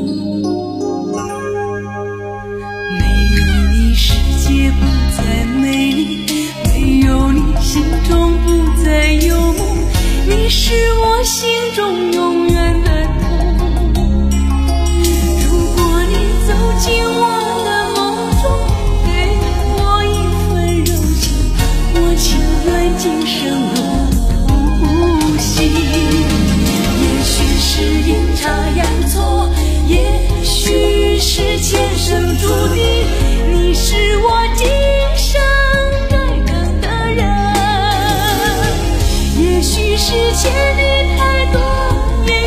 没有你世界不再美丽，没有你心中不再有梦，你是我心中永远的痛。如果你走进我的梦中，给我一份柔情，我情愿今生都不息。也许是阴差阳错，也许是前生注定，你是我今生该等的人。也许是欠你太多，也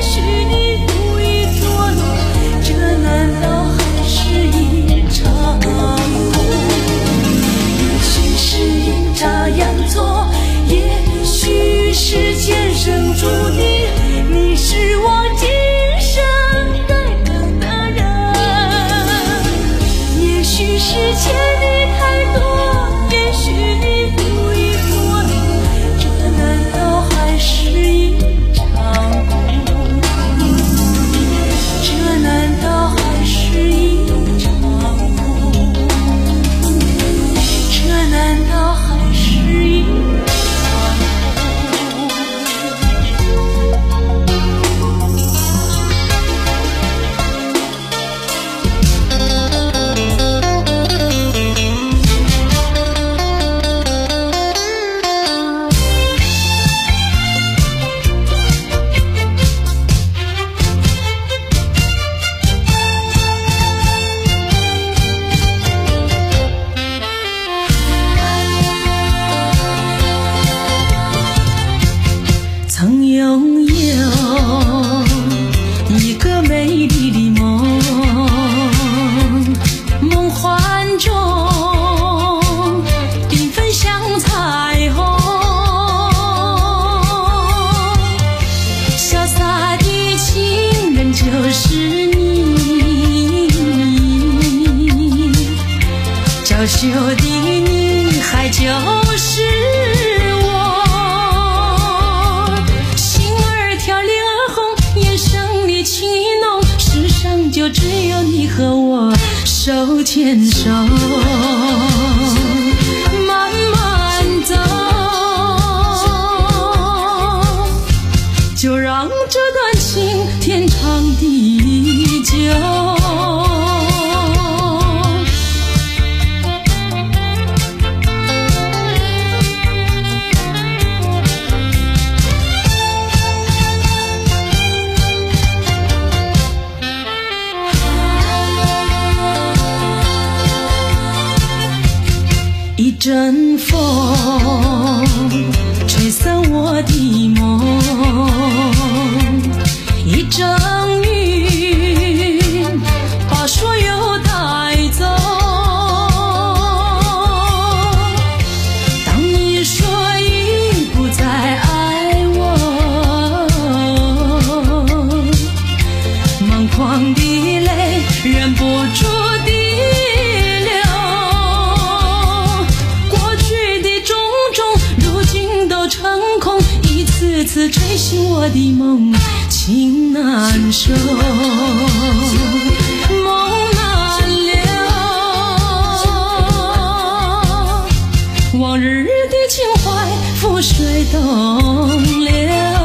娇羞的你还就是我，心儿跳脸儿红，眼神里情浓，世上就只有你和我手牵手慢慢走，就让这段情天长地久。一阵风吹散我的梦，一阵云把所有带走。当你说已不再爱我，满眶的泪忍不住地次次吹醒我的梦，情难收，梦难留，往日的情怀覆水东流。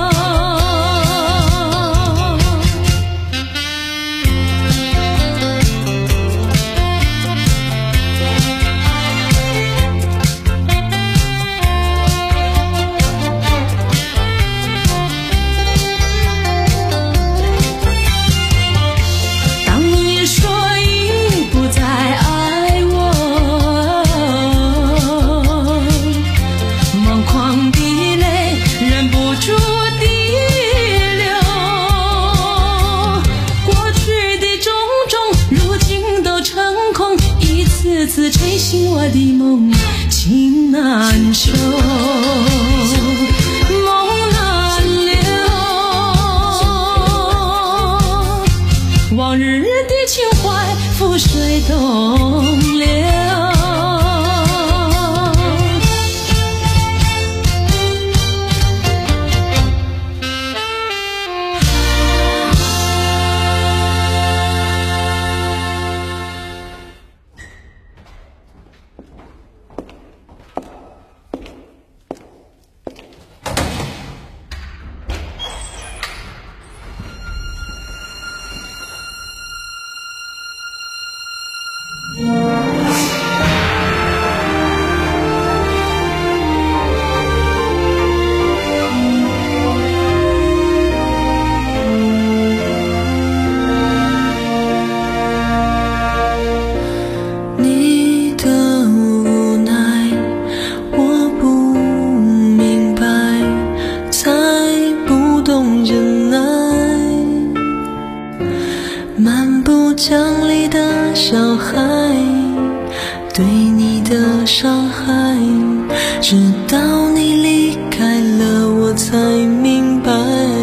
次次吹醒我的梦，情难收，梦难留，往日的情怀覆水东流。 江里的小孩，对你的伤害，直到你离开了我才明白，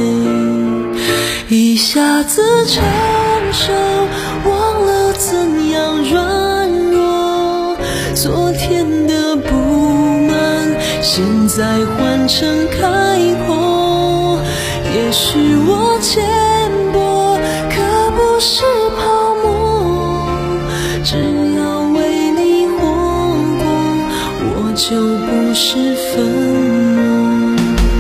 一下子成熟，忘了怎样软弱，昨天的不满现在换成开阔，也许我浅薄，可不是泡沫，只要为你活过，我就不是粉末。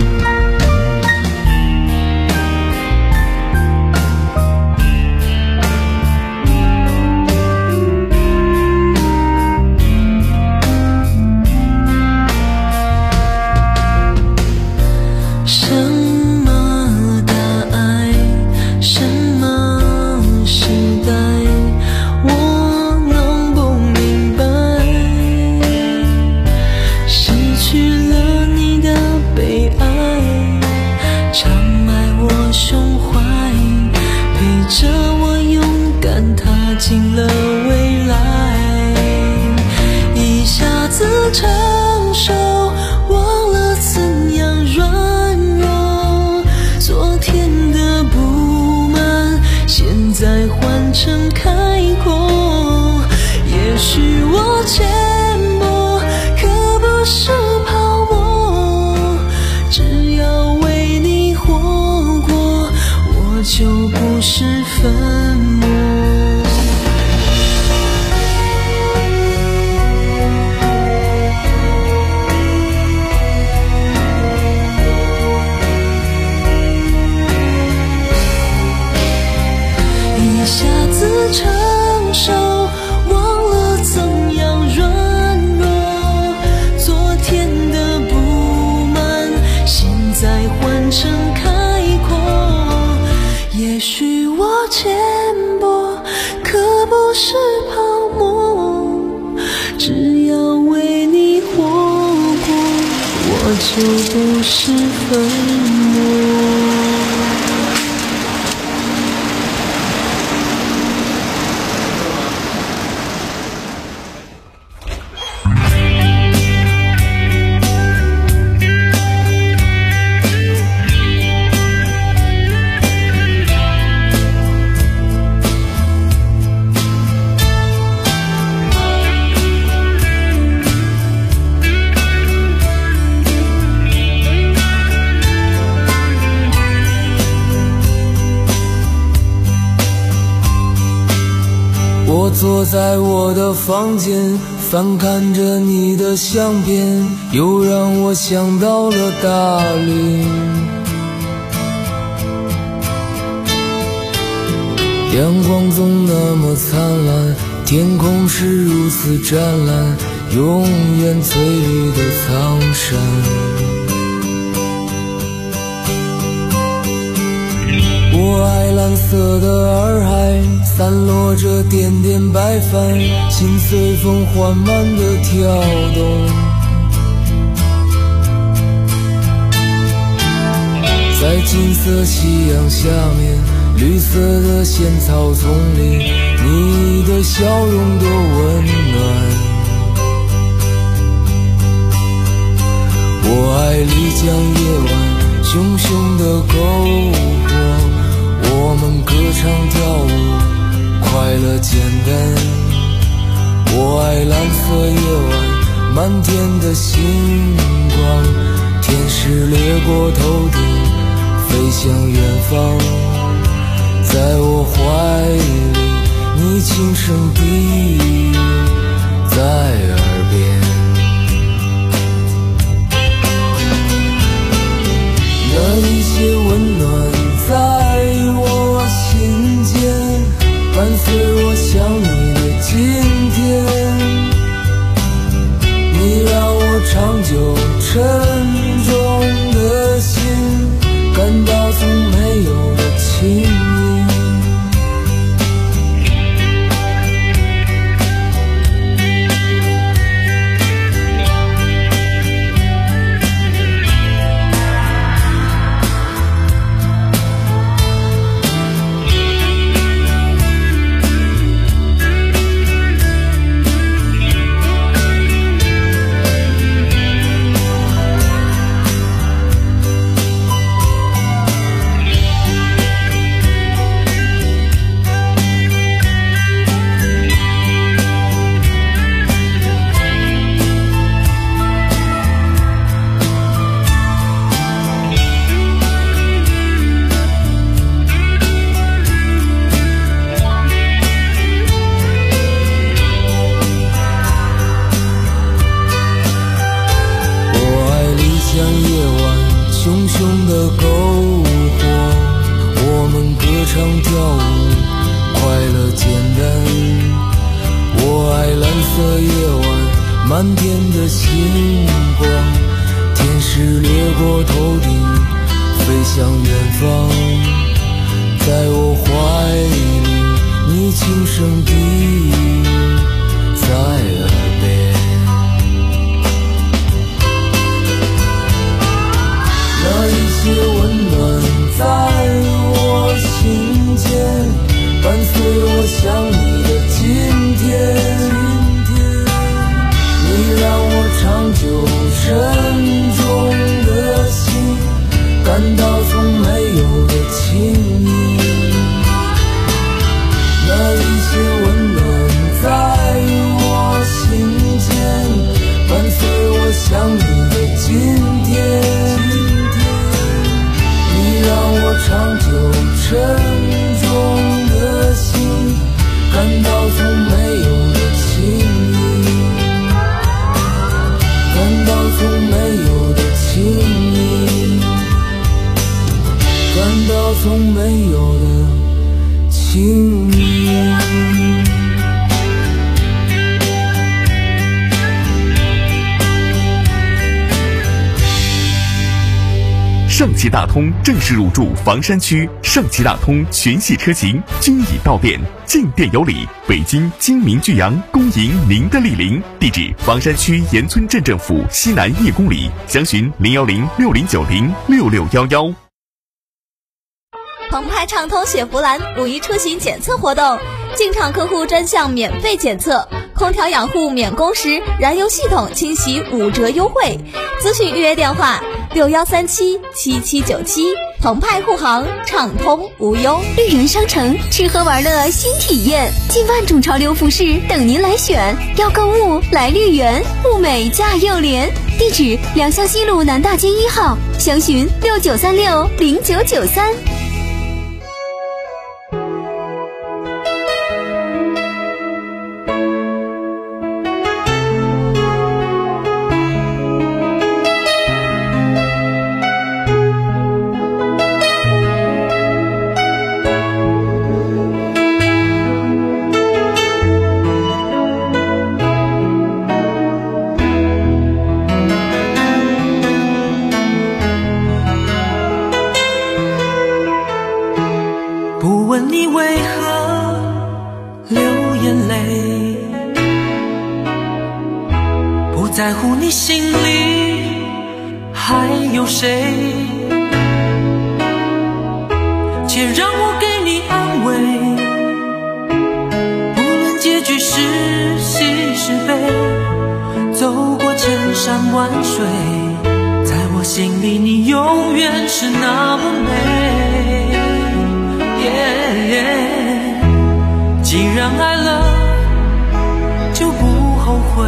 什么大爱，什么时代，我弄不明白，失去了你的悲哀，常埋我胸怀，陪着我勇敢踏进了未来，一下子成熟，忘了怎样软弱，昨天的不满现在换成开阔，也许我欠是泡沫，只要为你活过，我就不是坟墓。一下子成熟，忘了怎样软弱，昨天的不满，现在换成开阔。也许我浅薄，可不是泡沫，只要为你活过，我就不是坟墓。 我坐在我的房间，翻看着你的相片，又让我想到了大理。阳光总那么灿烂，天空是如此湛蓝，永远翠绿的苍山。我爱蓝色的洱海，散落着点点白帆，心随风缓慢地跳动。在金色夕阳下面，绿色的仙草丛里，你的笑容多温暖。我爱丽江夜晚，熊熊的篝火，我们歌唱跳舞，快乐简单。我爱蓝色夜晚，满天的星光，天使掠过头顶，飞向远方。在我怀里，你轻声低语在耳边，那一些温暖在我心间，伴随我想你的今天。你让我长久沉重的心，感到从没有的亲密。熊熊的篝火，我们歌唱跳舞，快乐简单。我爱蓝色夜晚，满天的星光，天使掠过头顶，飞向远方。在我怀里，你轻声低语在耳边。那一些温暖在我心间，伴随我想你的今天。你让我长久沉重的心，感到从没有的亲密。那一些温暖沉重的心，感到从没有的轻易，感到从没有的轻易，感到从没有的轻易。 上汽大通正式入驻房山区，上汽大通全系车型均已到店，进店有礼。北京金明巨阳恭迎您的莅临，地址房山区岩村镇政府西南一公里，详询零幺零六零九零六六幺幺。 澎湃畅通雪佛兰五一出行检测活动，进场客户专项免费检测，空调养护免工时，燃油系统清洗五折优惠。咨询预约电话六幺三七七七九七。澎湃护航，畅通无忧。 绿园商城，吃喝玩乐新体验，近万种潮流服饰等您来选。要购物来绿园，物美价又廉。地址：良乡西路南大街一号，详询六九三六零九九三。 不问你为何流眼泪，不在乎你心里还有谁，且让我给你安慰。不论结局是喜是悲，走过千山万水，在我心里你永远是那么美。既然爱了，就不后悔。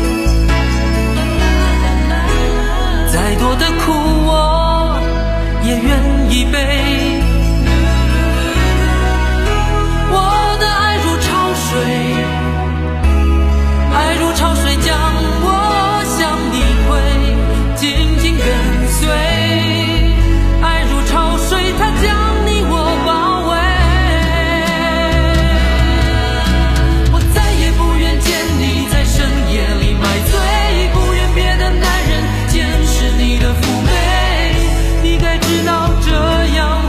再多的苦我也愿意背。我的爱如潮水，爱如潮水将我向你推，紧紧跟随。爱如潮水，它将你我包围。知道这样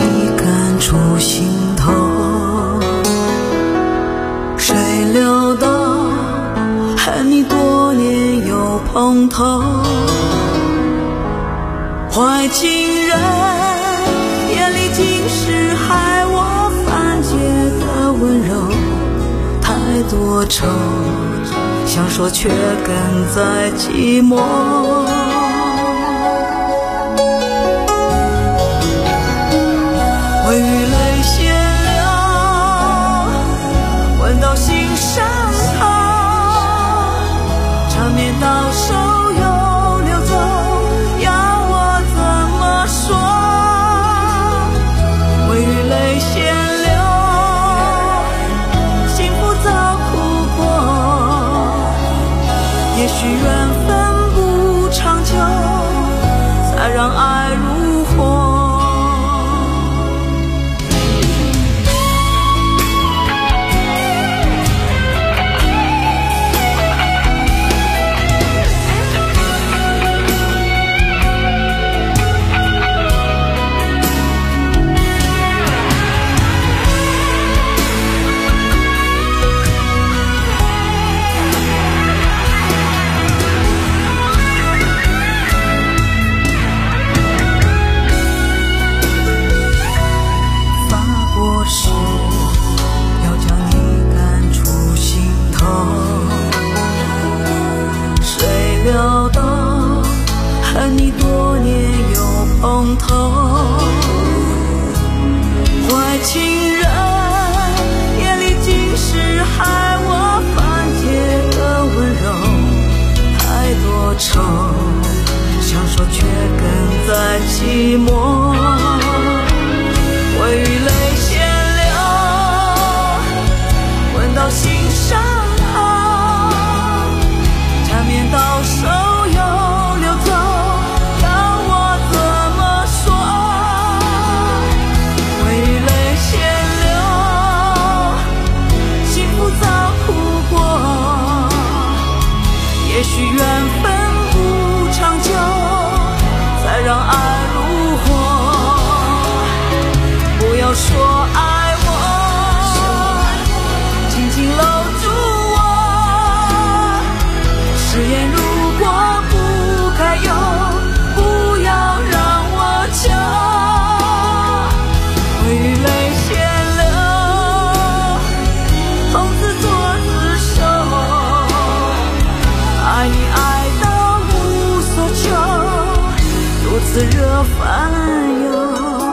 你感触心头，谁料到恨你多年又碰头，坏情人眼里尽是害我犯戒的温柔，太多愁想说却更在寂寞，微雨泪先流，闻到心上头，缠绵到手又流走，要我怎么说？微雨泪先流，幸福早哭过，也许缘分不长久，才让爱如火。恨你多年又碰头，坏情人眼里尽是害我犯戒的温柔，太多愁想说却更在寂寞，微雨泪先流，闻到心上头，缠绵到手也许缘分不长久，才让爱如火。不要说爱我，紧紧搂住我，誓言如果不该有，不要让我求。微雨泪先流，从此做自首，爱你爱到无所求，如此惹烦忧。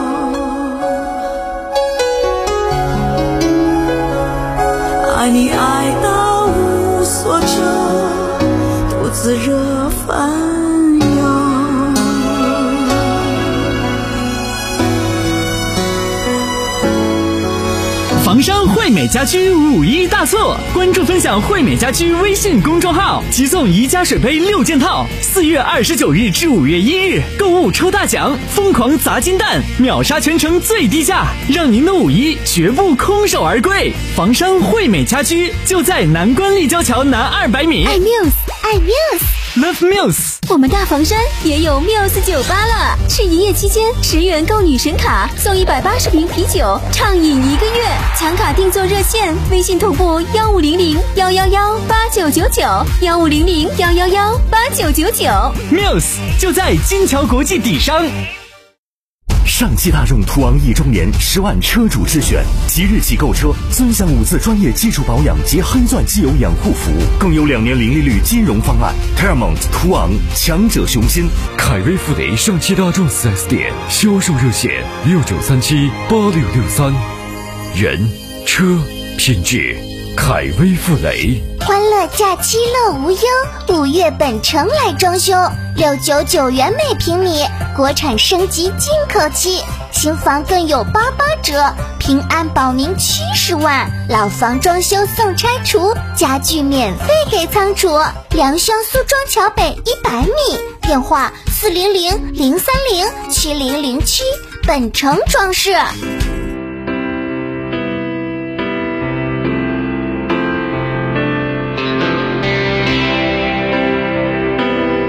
爱你爱到无所求，独自惹烦忧。 房商惠美家居五一大促，关注分享惠美家居微信公众号，即送宜家水杯六件套。四月二十九日至五月一日，购物抽大奖，疯狂砸金蛋，秒杀全城最低价，让您的五一绝不空手而归。房商惠美家居就在南关立交桥南二百米。 爱 Muse， 爱 Muse。Love Muse， 我们大房山也有 Muse 酒吧了。是营业期间，十元购女神卡送一百八十瓶啤酒，畅饮一个月。抢卡订座热线：微信同步幺五零零幺幺幺八九九九，幺五零零幺幺幺八九九九。 Muse 就在金桥国际底商。 上汽大众途昂 E 周年十万车主之选，即日起购车尊享五次专业基础保养及黑钻机油养护服务，更有两年零利率金融方案。Paramount 途昂，强者雄心。 凯威富雷上汽大众 四 S 店销售热线六九三七八六六三。人车品质，凯威富雷。 欢乐假期乐无忧，五月本城来装修，六九九元每平米，国产升级进口气，新房更有八八折，平安保您七十万，老房装修送拆除，家具免费给仓储。良乡苏庄桥北一百米，电话四零零零三零七零零七，本城装饰。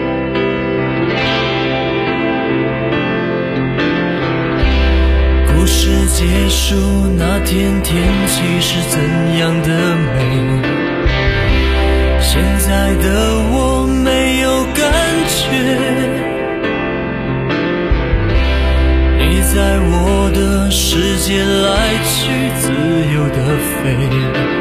故事事结束那天，天气是怎样的美？现在的我没有感觉，你在我的世界来去自由的飞，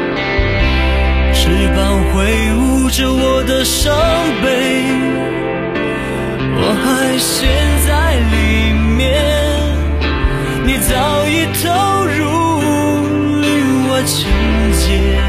翅膀挥舞着我的伤悲，我还陷在里面，你早已投入另外情节。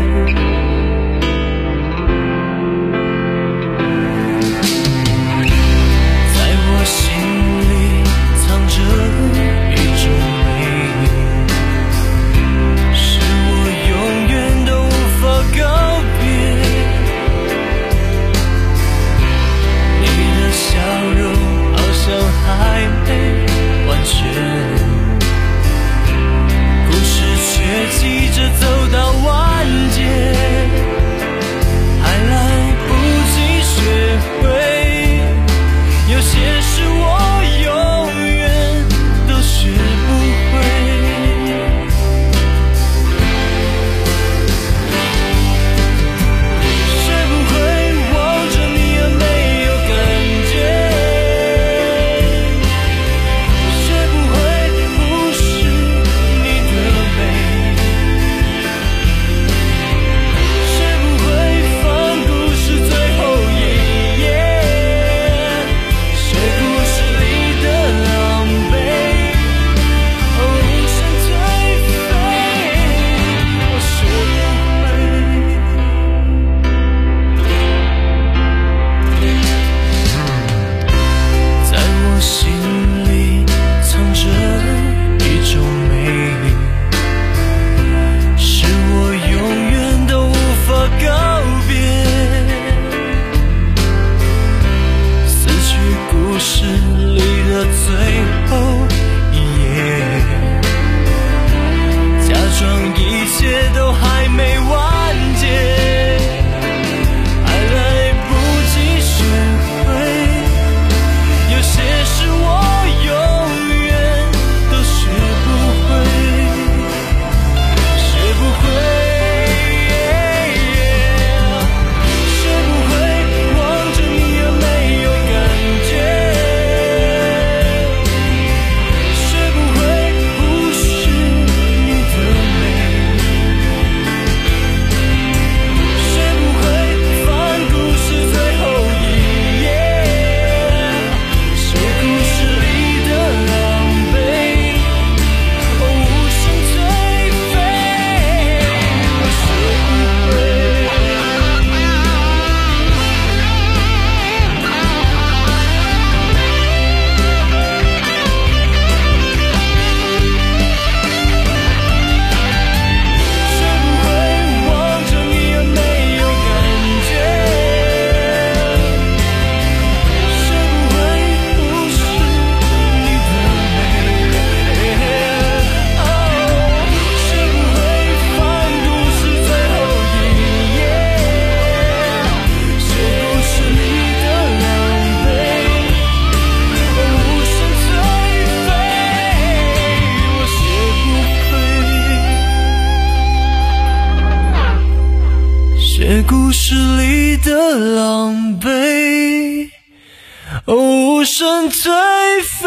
故事里的狼狈，无声颓废，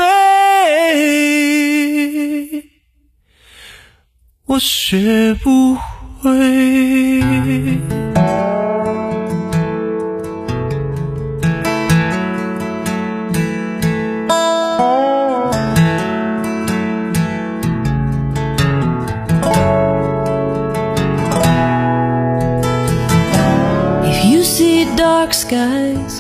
我学不会。 Dark skies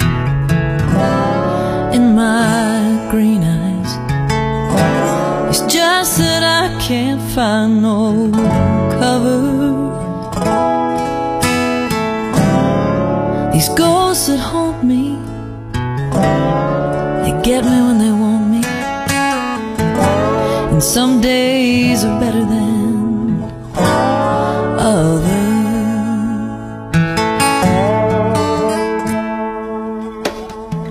in my green eyes, it's just that I can't find no cover. These ghosts that haunt me, they get me when they want me, and some days are better than others.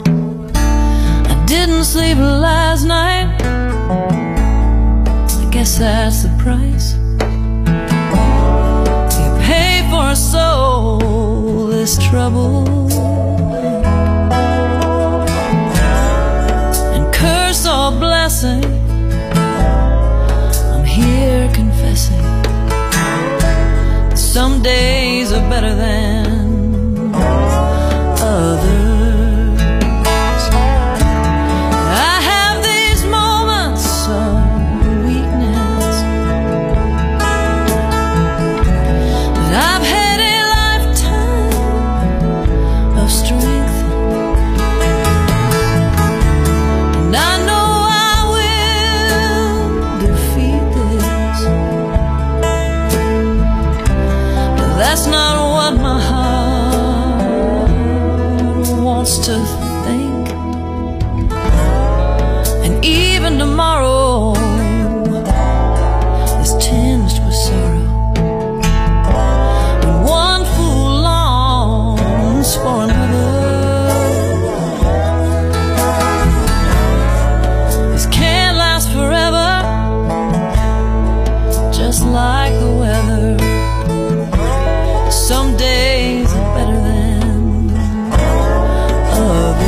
Sleep last night, I guess Guess that's the price you pay for a soul this trouble. And curse or blessing, I'm here confessing some days are better than others. I have these moments of weakness, but I've had a lifetime of strength, and I know I will defeat this. But that's not what my heart wants to think. And even tomorrow is tinged with sorrow, and one fool longs for another. This can't last forever, just like the weather. Some days are better than others.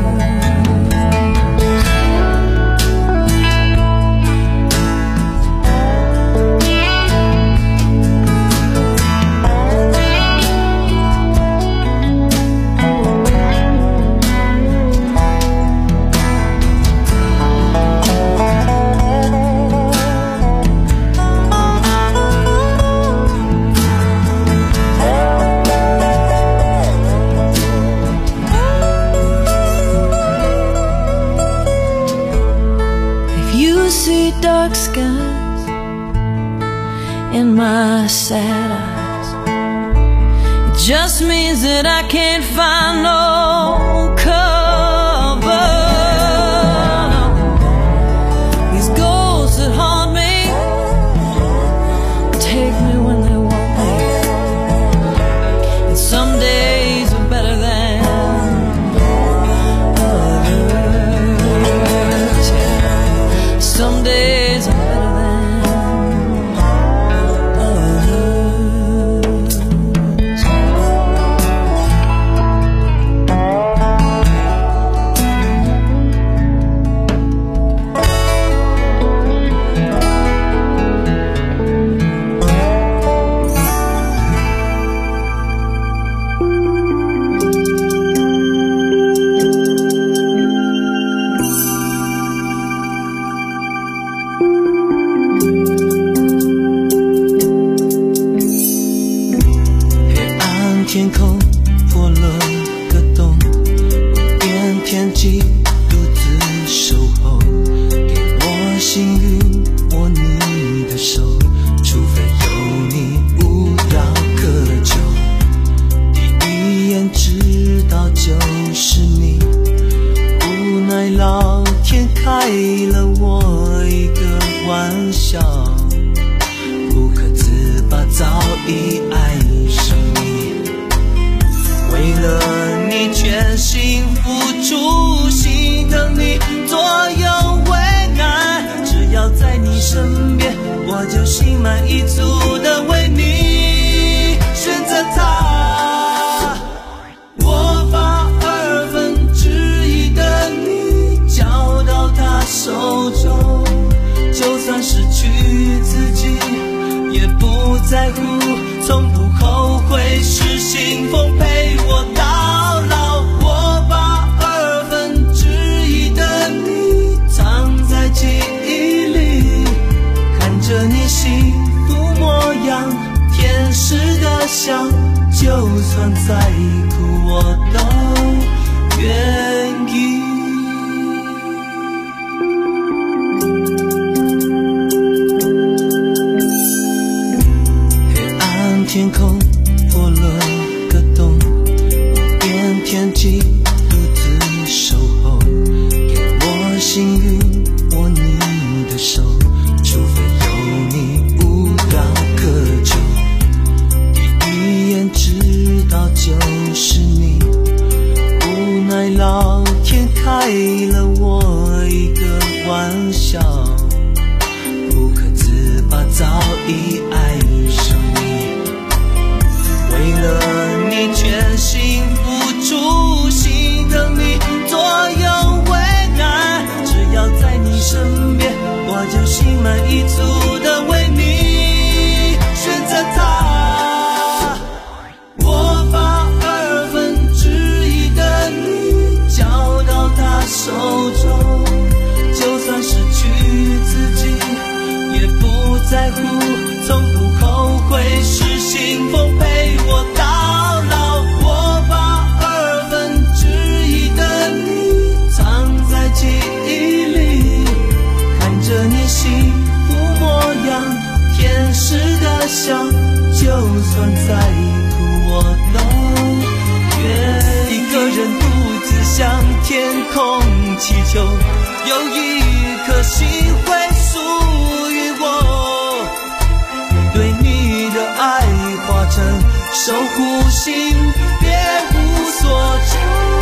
Dark skies in my sad eyes, it just means that I can't find no cover. These ghosts that haunt me take me when they want me, and some days are better than others. Some days are better than others. 天空破了个洞，我变天际独自守候，给我幸运握你的手，除非有你无药可救，第一眼知道就是你，无奈老天开了我一个玩笑，不可自拔早已爱上你，为了你全心付出，心疼你左右为难，只要在你身边，我就心满意足的为你选择他。我把二分之一的你交到他手中，就算失去自己也不在乎，从不后悔是信奉陪我到老。我把二分之一的你藏在记忆里，看着你幸福模样，天使的笑，就算再苦我都愿意。天空破了个洞，我变天际独自守候，给我幸运握你的手，除非有你无药可救，第一眼知道就是你，无奈老天早已爱上你，为了你全心付出，心疼你左右为难，只要在你身边，我就心满意足的为你选择他。我把二分之一的你交到他手中，就算失去自己也不在乎，从不后悔，是信奉陪我到老。我把二分之一的你藏在记忆里，看着你幸福模样，天使的笑，就算再苦我都愿意。一个人独自向天空祈求，有一颗心会属于我，对你的爱化成守护星，别无所求。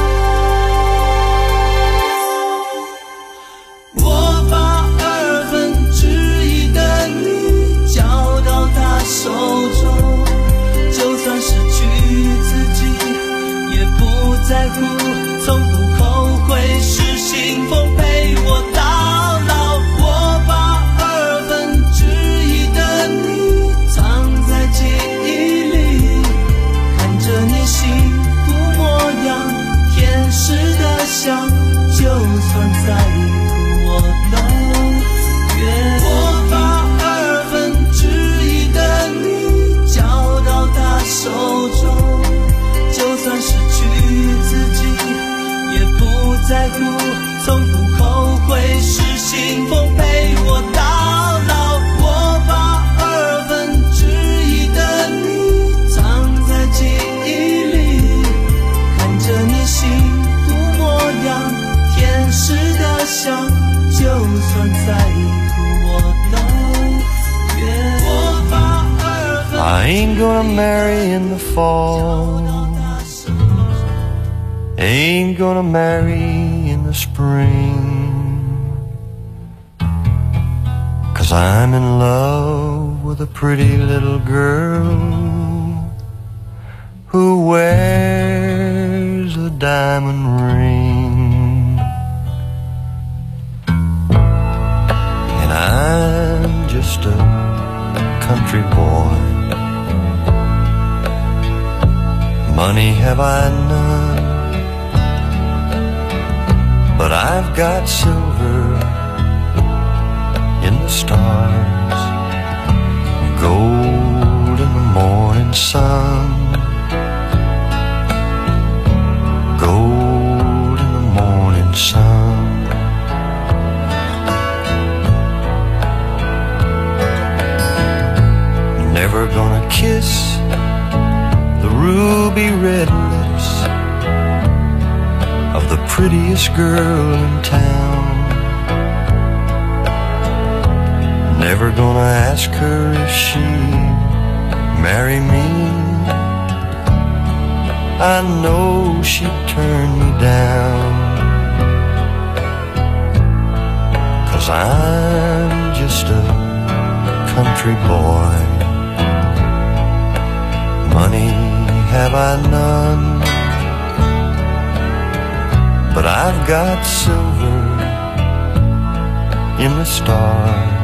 我把二分之一的你交到他手中，就算失去自己也不在乎，从不后悔，是信奉陪我到老。我把二分之一的你藏在记忆里，看着你幸福模样，天使的笑，就算再苦我都愿。我把二分之一的你交到他手中，就算失去自己也不在乎，从不后悔，是信奉陪我到老。我把二分之一的你藏在记忆里，看着你幸福模样，天使的笑，就算再苦我都愿。我把二分 I ain't gonna marry in the fall, ain't gonna marry in the spring, 'cause I'm in love with a pretty little girl who wears a diamond ring, and I'm just a country boy. Money have I none, but I've got silver in the stars, gold in the morning sun, gold in the morning sun. Never gonna kiss the ruby red lips of the prettiest girl in town. Never gonna ask her if she'd marry me. I know she'd turn me down, 'cause I'm just a country boy. Money have I none, but I've got silver in the stars,